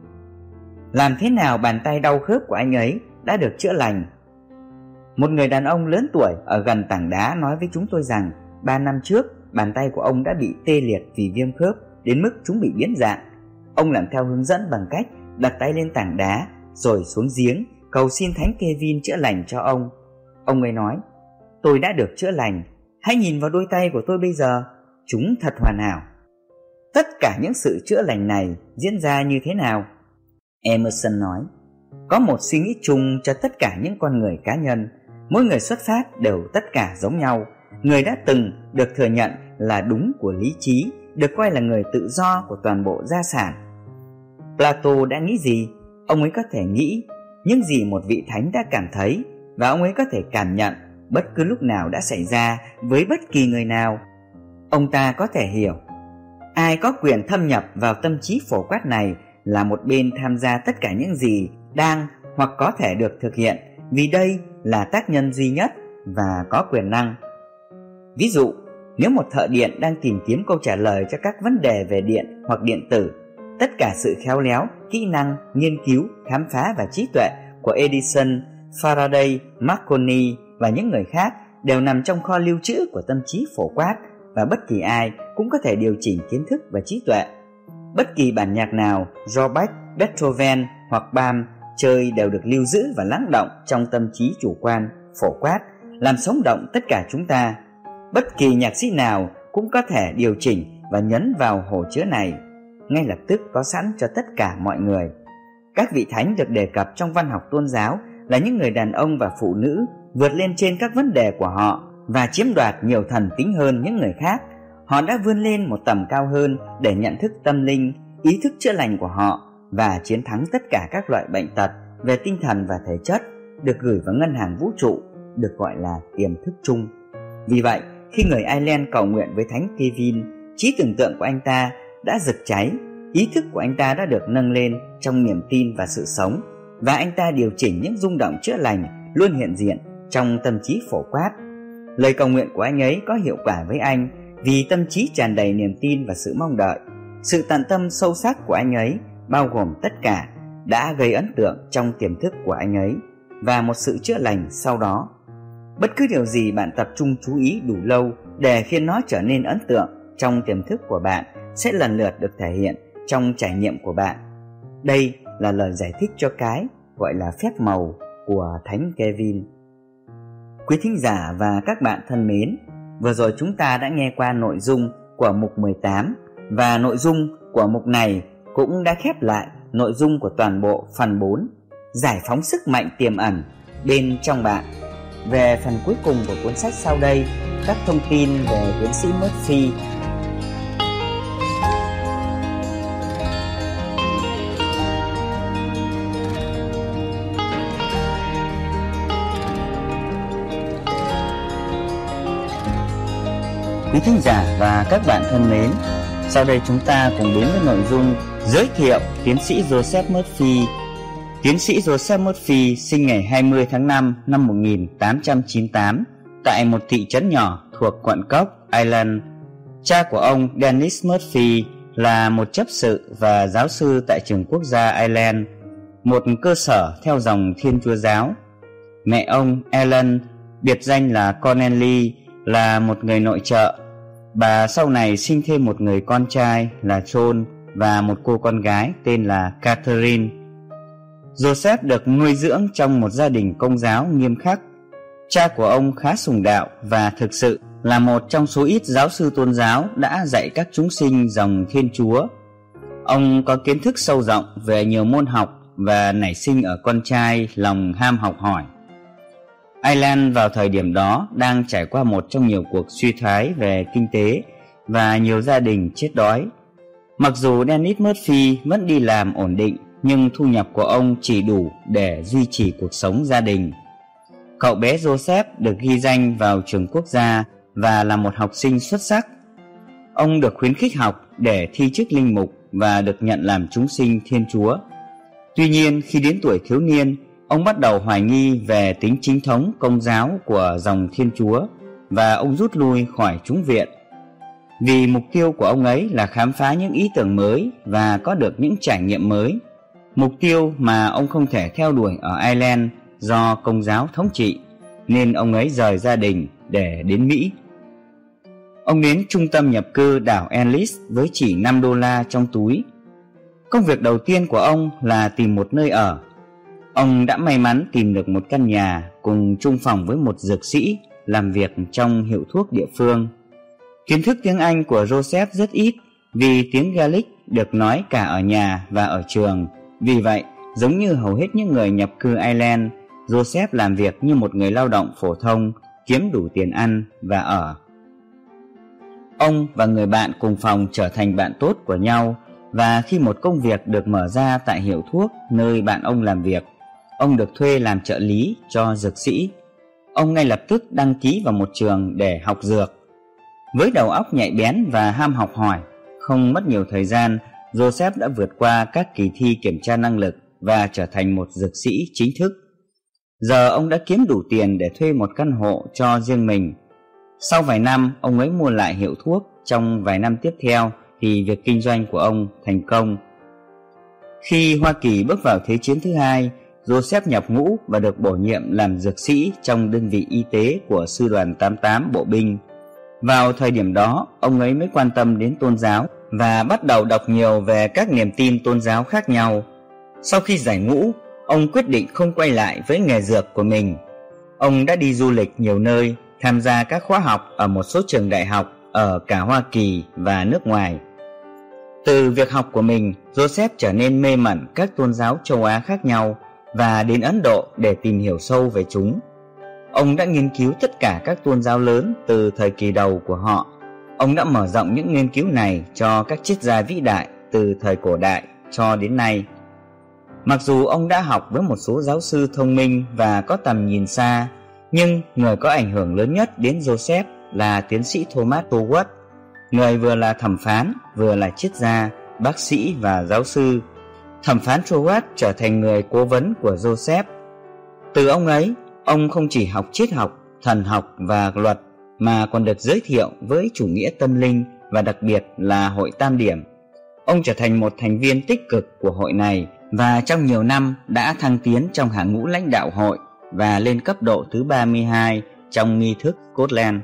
Làm thế nào bàn tay đau khớp của anh ấy đã được chữa lành? Một người đàn ông lớn tuổi ở gần tảng đá nói với chúng tôi rằng ba năm trước bàn tay của ông đã bị tê liệt vì viêm khớp đến mức chúng bị biến dạng. Ông làm theo hướng dẫn bằng cách đặt tay lên tảng đá rồi xuống giếng cầu xin Thánh Kevin chữa lành cho ông. Ông ấy nói: "Tôi đã được chữa lành, hãy nhìn vào đôi tay của tôi bây giờ, chúng thật hoàn hảo." Tất cả những sự chữa lành này diễn ra như thế nào? Emerson nói: "Có một suy nghĩ chung cho tất cả những con người cá nhân. Mỗi người xuất phát đều tất cả giống nhau. Người đã từng được thừa nhận là đúng của lý trí, được coi là người tự do của toàn bộ gia sản." Plato đã nghĩ gì? Ông ấy có thể nghĩ những gì một vị thánh đã cảm thấy, và ông ấy có thể cảm nhận bất cứ lúc nào đã xảy ra với bất kỳ người nào. Ông ta có thể hiểu ai có quyền thâm nhập vào tâm trí phổ quát này là một bên tham gia tất cả những gì đang hoặc có thể được thực hiện, vì đây là tác nhân duy nhất và có quyền năng. Ví dụ, nếu một thợ điện đang tìm kiếm câu trả lời cho các vấn đề về điện hoặc điện tử, tất cả sự khéo léo, kỹ năng, nghiên cứu, khám phá và trí tuệ của Edison, Faraday, Marconi và những người khác đều nằm trong kho lưu trữ của tâm trí phổ quát, và bất kỳ ai cũng có thể điều chỉnh kiến thức và trí tuệ. Bất kỳ bản nhạc nào do Bach, Beethoven hoặc Bach chơi đều được lưu giữ và lắng động trong tâm trí chủ quan, phổ quát, làm sống động tất cả chúng ta. Bất kỳ nhạc sĩ nào cũng có thể điều chỉnh và nhấn vào hồ chứa này, ngay lập tức có sẵn cho tất cả mọi người. Các vị thánh được đề cập trong văn học tôn giáo là những người đàn ông và phụ nữ vượt lên trên các vấn đề của họ và chiếm đoạt nhiều thần tính hơn những người khác. Họ đã vươn lên một tầm cao hơn để nhận thức tâm linh, ý thức chữa lành của họ và chiến thắng tất cả các loại bệnh tật về tinh thần và thể chất được gửi vào ngân hàng vũ trụ, được gọi là tiềm thức chung. Vì vậy, khi người Ireland cầu nguyện với Thánh Kevin, trí tưởng tượng của anh ta đã rực cháy, ý thức của anh ta đã được nâng lên trong niềm tin và sự sống, và anh ta điều chỉnh những rung động chữa lành luôn hiện diện trong tâm trí phổ quát. Lời cầu nguyện của anh ấy có hiệu quả với anh vì tâm trí tràn đầy niềm tin và sự mong đợi. Sự tận tâm sâu sắc của anh ấy, bao gồm tất cả, đã gây ấn tượng trong tiềm thức của anh ấy và một sự chữa lành sau đó. Bất cứ điều gì bạn tập trung chú ý đủ lâu để khiến nó trở nên ấn tượng trong tiềm thức của bạn sẽ lần lượt được thể hiện trong trải nghiệm của bạn. Đây là lời giải thích cho cái gọi là phép màu của Thánh Kevin. Quý thính giả và các bạn thân mến, vừa rồi chúng ta đã nghe qua nội dung của mục mười tám, và nội dung của mục này cũng đã khép lại nội dung của toàn bộ phần bốn, giải phóng sức mạnh tiềm ẩn bên trong bạn. Về phần cuối cùng của cuốn sách sau đây, các thông tin về tiến sĩ Murphy. Quý thính giả và các bạn thân mến, sau đây chúng ta cùng đến với nội dung giới thiệu tiến sĩ Joseph Murphy. Tiến sĩ Joseph Murphy sinh ngày hai mươi tháng năm năm một nghìn tám trăm chín mươi tám tại một thị trấn nhỏ thuộc quận Cork, Ireland. Cha của ông, Dennis Murphy, là một chấp sự và giáo sư tại trường quốc gia Ireland, một cơ sở theo dòng Thiên Chúa giáo. Mẹ ông, Ellen, biệt danh là Connelly, là một người nội trợ. Bà sau này sinh thêm một người con trai là John và một cô con gái tên là Catherine. Joseph được nuôi dưỡng trong một gia đình công giáo nghiêm khắc. Cha của ông khá sùng đạo và thực sự là một trong số ít giáo sư tôn giáo đã dạy các chúng sinh dòng Thiên Chúa. Ông có kiến thức sâu rộng về nhiều môn học và nảy sinh ở con trai lòng ham học hỏi. Ireland vào thời điểm đó đang trải qua một trong nhiều cuộc suy thoái về kinh tế và nhiều gia đình chết đói. Mặc dù Dennis Murphy vẫn đi làm ổn định, nhưng thu nhập của ông chỉ đủ để duy trì cuộc sống gia đình. Cậu bé Joseph được ghi danh vào trường quốc gia và là một học sinh xuất sắc. Ông được khuyến khích học để thi chức linh mục và được nhận làm chúng sinh Thiên Chúa. Tuy nhiên, khi đến tuổi thiếu niên, ông bắt đầu hoài nghi về tính chính thống công giáo của dòng Thiên Chúa và ông rút lui khỏi chúng viện. Vì mục tiêu của ông ấy là khám phá những ý tưởng mới và có được những trải nghiệm mới, mục tiêu mà ông không thể theo đuổi ở Ireland do công giáo thống trị, nên ông ấy rời gia đình để đến Mỹ. Ông đến trung tâm nhập cư đảo Ellis với chỉ năm đô la trong túi. Công việc đầu tiên của ông là tìm một nơi ở. Ông đã may mắn tìm được một căn nhà cùng chung phòng với một dược sĩ làm việc trong hiệu thuốc địa phương. Kiến thức tiếng Anh của Joseph rất ít vì tiếng Gaelic được nói cả ở nhà và ở trường. Vì vậy, giống như hầu hết những người nhập cư Ireland, Joseph làm việc như một người lao động phổ thông, kiếm đủ tiền ăn và ở. Ông và người bạn cùng phòng trở thành bạn tốt của nhau, và khi một công việc được mở ra tại hiệu thuốc nơi bạn ông làm việc, ông được thuê làm trợ lý cho dược sĩ. Ông ngay lập tức đăng ký vào một trường để học dược. Với đầu óc nhạy bén và ham học hỏi, không mất nhiều thời gian, Joseph đã vượt qua các kỳ thi kiểm tra năng lực và trở thành một dược sĩ chính thức. Giờ ông đã kiếm đủ tiền để thuê một căn hộ cho riêng mình. Sau vài năm, ông ấy mua lại hiệu thuốc. Trong vài năm tiếp theo thì việc kinh doanh của ông thành công. Khi Hoa Kỳ bước vào Thế chiến thứ hai, Joseph nhập ngũ và được bổ nhiệm làm dược sĩ trong đơn vị y tế của Sư đoàn tám mươi tám Bộ binh. Vào thời điểm đó, ông ấy mới quan tâm đến tôn giáo và bắt đầu đọc nhiều về các niềm tin tôn giáo khác nhau. Sau khi giải ngũ, ông quyết định không quay lại với nghề dược của mình. Ông đã đi du lịch nhiều nơi, tham gia các khóa học ở một số trường đại học ở cả Hoa Kỳ và nước ngoài. Từ việc học của mình, Joseph trở nên mê mẩn các tôn giáo châu Á khác nhau và đến Ấn Độ để tìm hiểu sâu về chúng. Ông đã nghiên cứu tất cả các tôn giáo lớn từ thời kỳ đầu của họ. Ông đã mở rộng những nghiên cứu này cho các triết gia vĩ đại từ thời cổ đại cho đến nay. Mặc dù ông đã học với một số giáo sư thông minh và có tầm nhìn xa, nhưng người có ảnh hưởng lớn nhất đến Joseph là tiến sĩ Thomas Troward, người vừa là thẩm phán, vừa là triết gia, bác sĩ và giáo sư. Thẩm phán Troward trở thành người cố vấn của Joseph. Từ ông ấy, ông không chỉ học triết học, thần học và luật, mà còn được giới thiệu với chủ nghĩa tâm linh và đặc biệt là hội Tam Điểm. Ông trở thành một thành viên tích cực của hội này và trong nhiều năm đã thăng tiến trong hàng ngũ lãnh đạo hội và lên cấp độ thứ ba mươi hai trong nghi thức Scotland.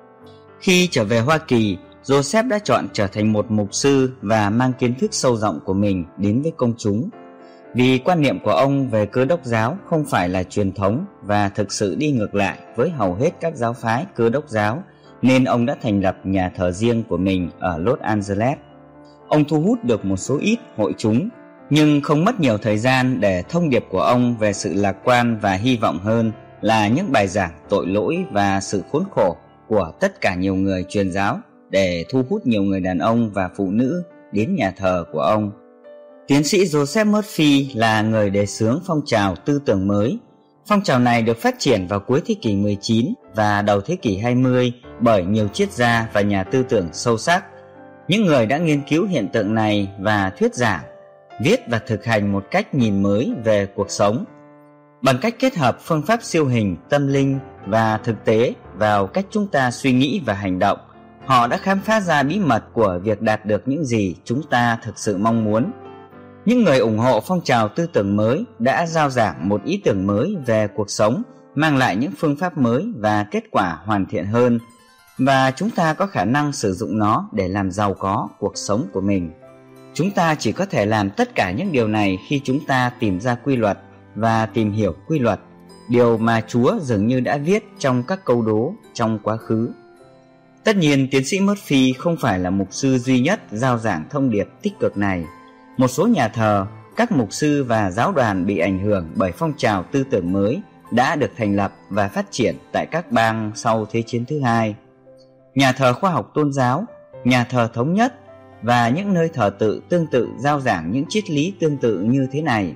Khi trở về Hoa Kỳ, Joseph đã chọn trở thành một mục sư và mang kiến thức sâu rộng của mình đến với công chúng. Vì quan niệm của ông về Cơ đốc giáo không phải là truyền thống và thực sự đi ngược lại với hầu hết các giáo phái Cơ đốc giáo, nên ông đã thành lập nhà thờ riêng của mình ở Los Angeles. Ông thu hút được một số ít hội chúng, nhưng không mất nhiều thời gian để thông điệp của ông về sự lạc quan và hy vọng hơn là những bài giảng tội lỗi và sự khốn khổ của tất cả nhiều người truyền giáo để thu hút nhiều người đàn ông và phụ nữ đến nhà thờ của ông. Tiến sĩ Joseph Murphy là người đề xướng phong trào tư tưởng mới. Phong trào này được phát triển vào cuối thế kỷ mười chín và đầu thế kỷ hai mươi bởi nhiều triết gia và nhà tư tưởng sâu sắc. Những người đã nghiên cứu hiện tượng này và thuyết giảng, viết và thực hành một cách nhìn mới về cuộc sống. Bằng cách kết hợp phương pháp siêu hình, tâm linh và thực tế vào cách chúng ta suy nghĩ và hành động, họ đã khám phá ra bí mật của việc đạt được những gì chúng ta thực sự mong muốn. Những người ủng hộ phong trào tư tưởng mới đã rao giảng một ý tưởng mới về cuộc sống, mang lại những phương pháp mới và kết quả hoàn thiện hơn, và chúng ta có khả năng sử dụng nó để làm giàu có cuộc sống của mình. Chúng ta chỉ có thể làm tất cả những điều này khi chúng ta tìm ra quy luật và tìm hiểu quy luật, điều mà Chúa dường như đã viết trong các câu đố trong quá khứ. Tất nhiên, tiến sĩ Murphy không phải là mục sư duy nhất rao giảng thông điệp tích cực này. Một số nhà thờ, các mục sư và giáo đoàn bị ảnh hưởng bởi phong trào tư tưởng mới đã được thành lập và phát triển tại các bang sau Thế chiến thứ hai. Nhà thờ khoa học tôn giáo, nhà thờ thống nhất và những nơi thờ tự tương tự rao giảng những triết lý tương tự như thế này.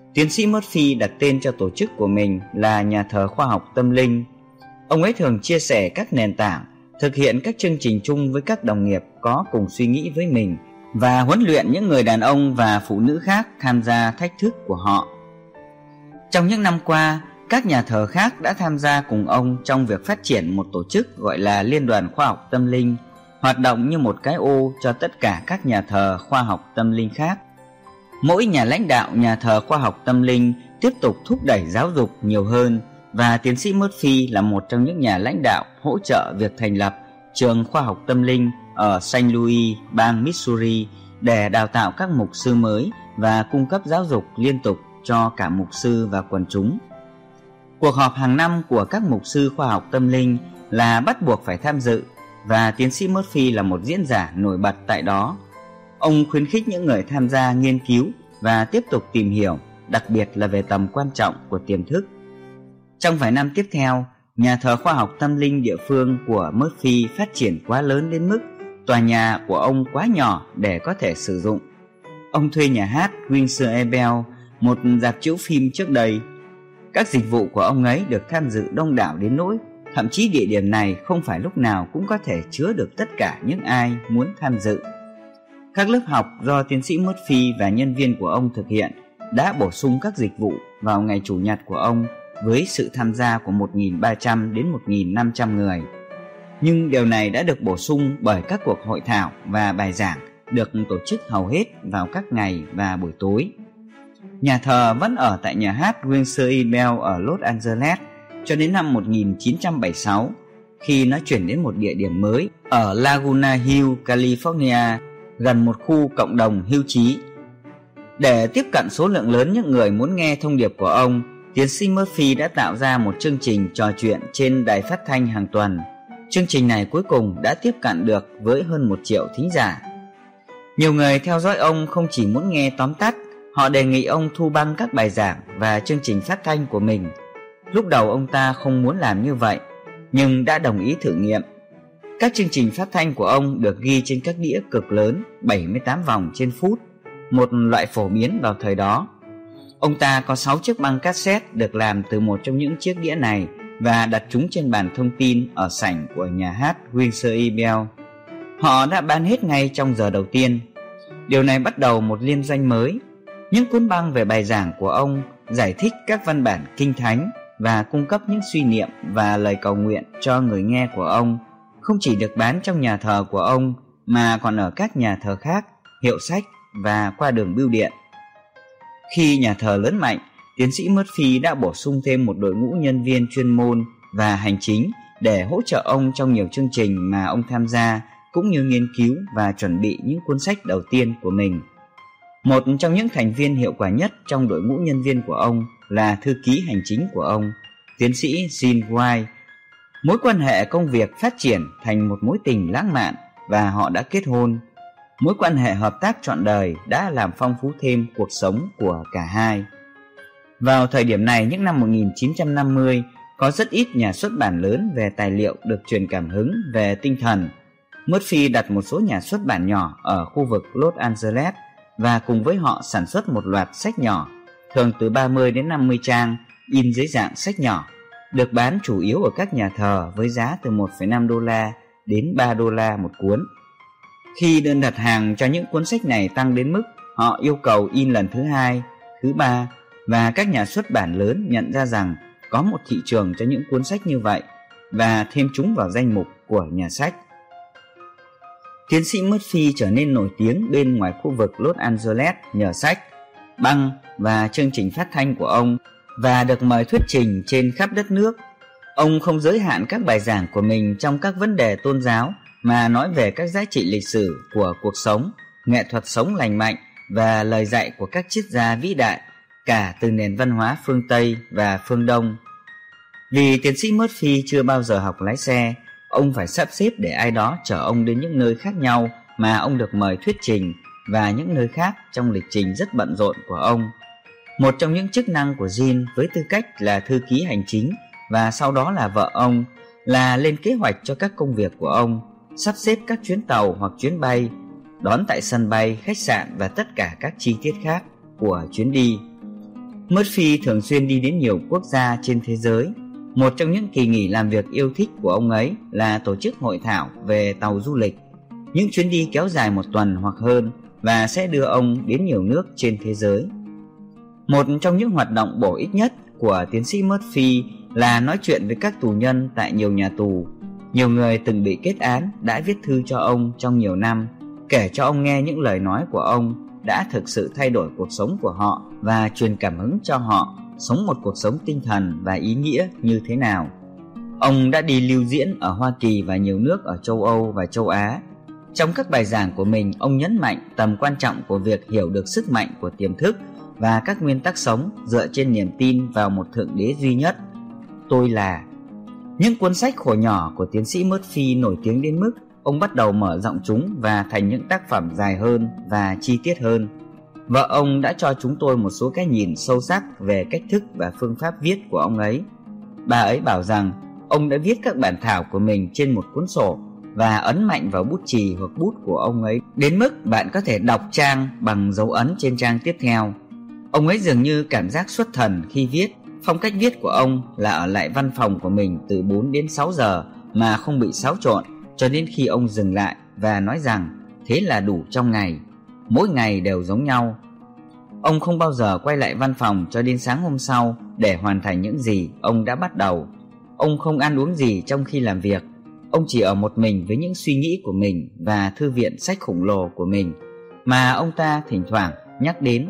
Tiến sĩ Murphy đặt tên cho tổ chức của mình là Nhà thờ khoa học tâm linh. Ông ấy thường chia sẻ các nền tảng, thực hiện các chương trình chung với các đồng nghiệp có cùng suy nghĩ với mình và huấn luyện những người đàn ông và phụ nữ khác tham gia thách thức của họ. Trong những năm qua, các nhà thờ khác đã tham gia cùng ông trong việc phát triển một tổ chức gọi là Liên đoàn Khoa học Tâm linh, hoạt động như một cái ô cho tất cả các nhà thờ khoa học tâm linh khác. Mỗi nhà lãnh đạo nhà thờ khoa học tâm linh tiếp tục thúc đẩy giáo dục nhiều hơn, và tiến sĩ Murphy là một trong những nhà lãnh đạo hỗ trợ việc thành lập trường khoa học tâm linh ở Saint Louis, bang Missouri để đào tạo các mục sư mới và cung cấp giáo dục liên tục cho cả mục sư và quần chúng. Cuộc họp hàng năm của các mục sư khoa học tâm linh là bắt buộc phải tham dự, và tiến sĩ Murphy là một diễn giả nổi bật tại đó. Ông khuyến khích những người tham gia nghiên cứu và tiếp tục tìm hiểu, đặc biệt là về tầm quan trọng của tiềm thức. Trong vài năm tiếp theo, nhà thờ khoa học tâm linh địa phương của Murphy phát triển quá lớn đến mức tòa nhà của ông quá nhỏ để có thể sử dụng. Ông thuê nhà hát Windsor Ebel, một rạp chiếu phim trước đây. Các dịch vụ của ông ấy được tham dự đông đảo đến nỗi thậm chí địa điểm này không phải lúc nào cũng có thể chứa được tất cả những ai muốn tham dự. Các lớp học do tiến sĩ Murphy và nhân viên của ông thực hiện đã bổ sung các dịch vụ vào ngày chủ nhật của ông với sự tham gia của một nghìn ba trăm đến một nghìn năm trăm người. Nhưng điều này đã được bổ sung bởi các cuộc hội thảo và bài giảng được tổ chức hầu hết vào các ngày và buổi tối. Nhà thờ vẫn ở tại nhà hát Windsor Ebel ở Los Angeles cho đến năm một nghìn chín trăm bảy mươi sáu, khi nó chuyển đến một địa điểm mới ở Laguna Hill, California, gần một khu cộng đồng hưu trí. Để tiếp cận số lượng lớn những người muốn nghe thông điệp của ông, tiến sĩ Murphy đã tạo ra một chương trình trò chuyện trên đài phát thanh hàng tuần. Chương trình này cuối cùng đã tiếp cận được với hơn một triệu thính giả. Nhiều người theo dõi ông không chỉ muốn nghe tóm tắt, họ đề nghị ông thu băng các bài giảng và chương trình phát thanh của mình. Lúc đầu ông ta không muốn làm như vậy, nhưng đã đồng ý thử nghiệm. Các chương trình phát thanh của ông được ghi trên các đĩa cực lớn bảy mươi tám vòng trên phút, một loại phổ biến vào thời đó. Ông ta có sáu chiếc băng cassette được làm từ một trong những chiếc đĩa này và đặt chúng trên bàn thông tin ở sảnh của nhà hát Windsor Ebel. Họ đã bán hết ngay trong giờ đầu tiên. Điều này bắt đầu một liên doanh mới. Những cuốn băng về bài giảng của ông giải thích các văn bản kinh thánh và cung cấp những suy niệm và lời cầu nguyện cho người nghe của ông không chỉ được bán trong nhà thờ của ông mà còn ở các nhà thờ khác, hiệu sách và qua đường bưu điện. Khi nhà thờ lớn mạnh, tiến sĩ Murphy đã bổ sung thêm một đội ngũ nhân viên chuyên môn và hành chính để hỗ trợ ông trong nhiều chương trình mà ông tham gia, cũng như nghiên cứu và chuẩn bị những cuốn sách đầu tiên của mình. Một trong những thành viên hiệu quả nhất trong đội ngũ nhân viên của ông là thư ký hành chính của ông, tiến sĩ Gene White. Mối quan hệ công việc phát triển thành một mối tình lãng mạn và họ đã kết hôn. Mối quan hệ hợp tác trọn đời đã làm phong phú thêm cuộc sống của cả hai. Vào thời điểm này, những năm một nghìn chín trăm năm mươi, có rất ít nhà xuất bản lớn về tài liệu được truyền cảm hứng về tinh thần. Murphy đặt một số nhà xuất bản nhỏ ở khu vực Los Angeles và cùng với họ sản xuất một loạt sách nhỏ, thường từ ba mươi đến năm mươi trang, in dưới dạng sách nhỏ, được bán chủ yếu ở các nhà thờ với giá từ một phẩy năm đô la đến ba đô la một cuốn. Khi đơn đặt hàng cho những cuốn sách này tăng đến mức họ yêu cầu in lần thứ hai, thứ ba, và các nhà xuất bản lớn nhận ra rằng có một thị trường cho những cuốn sách như vậy và thêm chúng vào danh mục của nhà sách. Tiến sĩ Murphy trở nên nổi tiếng bên ngoài khu vực Los Angeles nhờ sách, băng và chương trình phát thanh của ông và được mời thuyết trình trên khắp đất nước. Ông không giới hạn các bài giảng của mình trong các vấn đề tôn giáo mà nói về các giá trị lịch sử của cuộc sống, nghệ thuật sống lành mạnh và lời dạy của các triết gia vĩ đại cả từ nền văn hóa phương Tây và phương Đông. Vì tiến sĩ Murphy chưa bao giờ học lái xe, ông phải sắp xếp để ai đó chở ông đến những nơi khác nhau mà ông được mời thuyết trình và những nơi khác trong lịch trình rất bận rộn của ông. Một trong những chức năng của Gene với tư cách là thư ký hành chính và sau đó là vợ ông là lên kế hoạch cho các công việc của ông, sắp xếp các chuyến tàu hoặc chuyến bay, đón tại sân bay, khách sạn và tất cả các chi tiết khác của chuyến đi. Murphy thường xuyên đi đến nhiều quốc gia trên thế giới. Một trong những kỳ nghỉ làm việc yêu thích của ông ấy là tổ chức hội thảo về tàu du lịch. Những chuyến đi kéo dài một tuần hoặc hơn và sẽ đưa ông đến nhiều nước trên thế giới. Một trong những hoạt động bổ ích nhất của tiến sĩ Murphy là nói chuyện với các tù nhân tại nhiều nhà tù. Nhiều người từng bị kết án đã viết thư cho ông trong nhiều năm, kể cho ông nghe những lời nói của ông đã thực sự thay đổi cuộc sống của họ và truyền cảm hứng cho họ sống một cuộc sống tinh thần và ý nghĩa như thế nào. Ông đã đi lưu diễn ở Hoa Kỳ và nhiều nước ở châu Âu và châu Á. Trong các bài giảng của mình, ông nhấn mạnh tầm quan trọng của việc hiểu được sức mạnh của tiềm thức và các nguyên tắc sống dựa trên niềm tin vào một thượng đế duy nhất. Tôi là. Những cuốn sách khổ nhỏ của tiến sĩ Murphy nổi tiếng đến mức ông bắt đầu mở rộng chúng và thành những tác phẩm dài hơn và chi tiết hơn. Vợ ông đã cho chúng tôi một số cái nhìn sâu sắc về cách thức và phương pháp viết của ông ấy. Bà ấy bảo rằng ông đã viết các bản thảo của mình trên một cuốn sổ và ấn mạnh vào bút chì hoặc bút của ông ấy đến mức bạn có thể đọc trang bằng dấu ấn trên trang tiếp theo. Ông ấy dường như cảm giác xuất thần khi viết. Phong cách viết của ông là ở lại văn phòng của mình từ bốn đến sáu giờ mà không bị xáo trộn, cho đến khi ông dừng lại và nói rằng thế là đủ trong ngày. Mỗi ngày đều giống nhau. Ông không bao giờ quay lại văn phòng cho đến sáng hôm sau để hoàn thành những gì ông đã bắt đầu. Ông không ăn uống gì trong khi làm việc. Ông chỉ ở một mình với những suy nghĩ của mình và thư viện sách khổng lồ của mình mà ông ta thỉnh thoảng nhắc đến.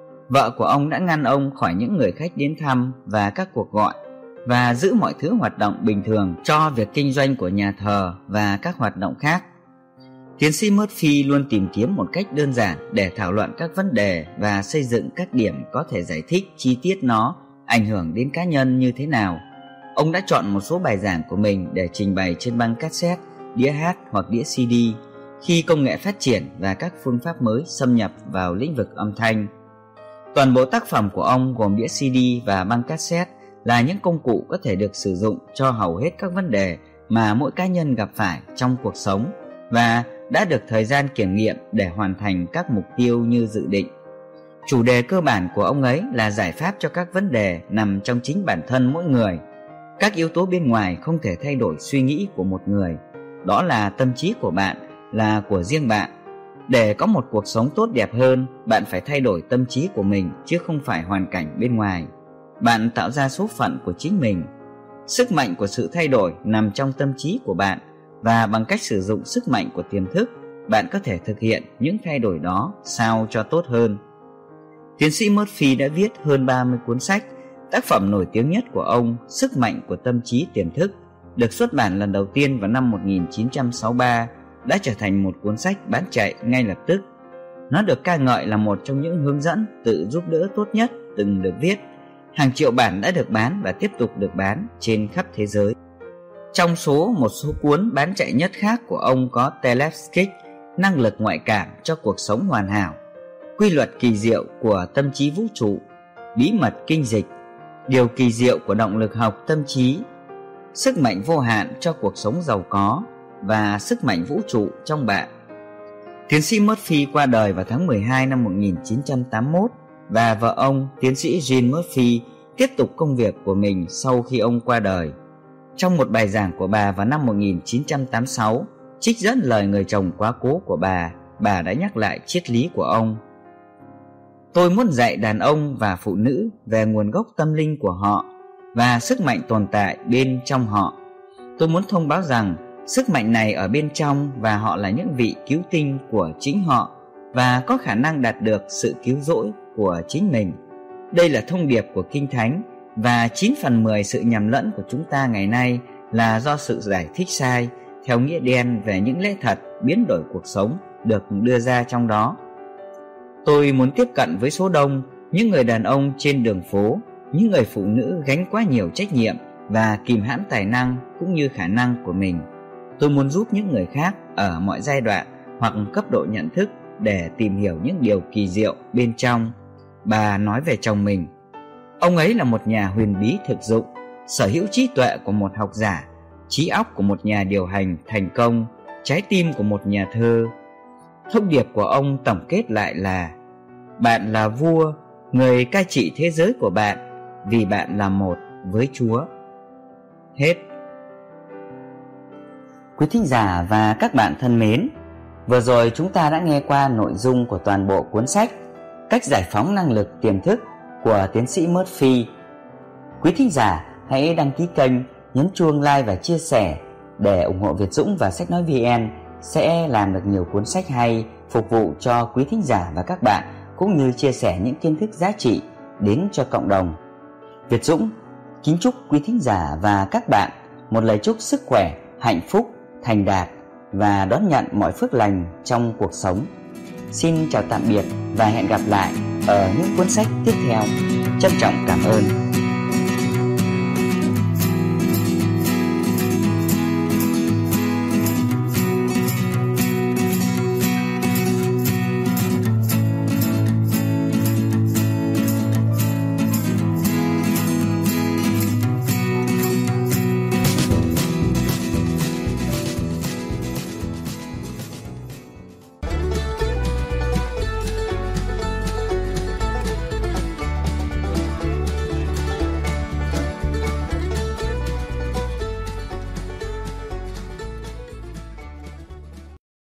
Vợ của ông đã ngăn ông khỏi những người khách đến thăm và các cuộc gọi và giữ mọi thứ hoạt động bình thường cho việc kinh doanh của nhà thờ và các hoạt động khác. Tiến sĩ Murphy luôn tìm kiếm một cách đơn giản để thảo luận các vấn đề và xây dựng các điểm có thể giải thích chi tiết nó ảnh hưởng đến cá nhân như thế nào. Ông đã chọn một số bài giảng của mình để trình bày trên băng cassette, đĩa hát hoặc đĩa xê đê khi công nghệ phát triển và các phương pháp mới xâm nhập vào lĩnh vực âm thanh. Toàn bộ tác phẩm của ông gồm đĩa xê đê và băng cassette là những công cụ có thể được sử dụng cho hầu hết các vấn đề mà mỗi cá nhân gặp phải trong cuộc sống và đã được thời gian kiểm nghiệm để hoàn thành các mục tiêu như dự định. Chủ đề cơ bản của ông ấy là giải pháp cho các vấn đề nằm trong chính bản thân mỗi người. Các yếu tố bên ngoài không thể thay đổi suy nghĩ của một người. Đó là tâm trí của bạn, là của riêng bạn. Để có một cuộc sống tốt đẹp hơn, bạn phải thay đổi tâm trí của mình chứ không phải hoàn cảnh bên ngoài. Bạn tạo ra số phận của chính mình. Sức mạnh của sự thay đổi nằm trong tâm trí của bạn, và bằng cách sử dụng sức mạnh của tiềm thức, bạn có thể thực hiện những thay đổi đó sao cho tốt hơn. Tiến sĩ Murphy đã viết hơn ba mươi cuốn sách. Tác phẩm nổi tiếng nhất của ông, Sức mạnh của tâm trí tiềm thức, được xuất bản lần đầu tiên vào năm một nghìn chín trăm sáu mươi ba, đã trở thành một cuốn sách bán chạy ngay lập tức. Nó được ca ngợi là một trong những hướng dẫn tự giúp đỡ tốt nhất từng được viết. Hàng triệu bản đã được bán và tiếp tục được bán trên khắp thế giới. Trong số một số cuốn bán chạy nhất khác của ông có Telepsych, Năng lực ngoại cảm cho cuộc sống hoàn hảo, Quy luật kỳ diệu của tâm trí vũ trụ, Bí mật kinh dịch, Điều kỳ diệu của động lực học tâm trí, Sức mạnh vô hạn cho cuộc sống giàu có và Sức mạnh vũ trụ trong bạn. Tiến sĩ Murphy qua đời vào tháng mười hai năm một nghìn chín trăm tám mươi mốt và vợ ông, tiến sĩ Jean Murphy, tiếp tục công việc của mình sau khi ông qua đời. Trong một bài giảng của bà vào năm một nghìn chín trăm tám mươi sáu, trích dẫn lời người chồng quá cố của bà, bà đã nhắc lại triết lý của ông. Tôi muốn dạy đàn ông và phụ nữ về nguồn gốc tâm linh của họ và sức mạnh tồn tại bên trong họ. Tôi muốn thông báo rằng sức mạnh này ở bên trong và họ là những vị cứu tinh của chính họ và có khả năng đạt được sự cứu rỗi của chính mình. Đây là thông điệp của Kinh Thánh, và chín phần mười sự nhầm lẫn của chúng ta ngày nay là do sự giải thích sai theo nghĩa đen về những lẽ thật biến đổi cuộc sống được đưa ra trong đó. Tôi muốn tiếp cận với số đông những người đàn ông trên đường phố, những người phụ nữ gánh quá nhiều trách nhiệm và kìm hãm tài năng cũng như khả năng của mình. Tôi muốn giúp những người khác ở mọi giai đoạn hoặc cấp độ nhận thức để tìm hiểu những điều kỳ diệu bên trong. Bà nói về chồng mình. Ông ấy là một nhà huyền bí thực dụng, sở hữu trí tuệ của một học giả, trí óc của một nhà điều hành thành công, trái tim của một nhà thơ. Thông điệp của ông tổng kết lại là: bạn là vua, người cai trị thế giới của bạn, vì bạn là một với Chúa. Hết. Quý thính giả và các bạn thân mến, vừa rồi chúng ta đã nghe qua nội dung của toàn bộ cuốn sách Cách giải phóng năng lực tiềm thức của tiến sĩ Murphy. Quý thính giả hãy đăng ký kênh, nhấn chuông like và chia sẻ để ủng hộ Việt Dũng và Sách Nói vê en sẽ làm được nhiều cuốn sách hay phục vụ cho quý thính giả và các bạn, cũng như chia sẻ những kiến thức giá trị đến cho cộng đồng. Việt Dũng kính chúc quý thính giả và các bạn một lời chúc sức khỏe, hạnh phúc, thành đạt và đón nhận mọi phước lành trong cuộc sống. Xin chào tạm biệt và hẹn gặp lại ở những cuốn sách tiếp theo. Trân trọng cảm ơn.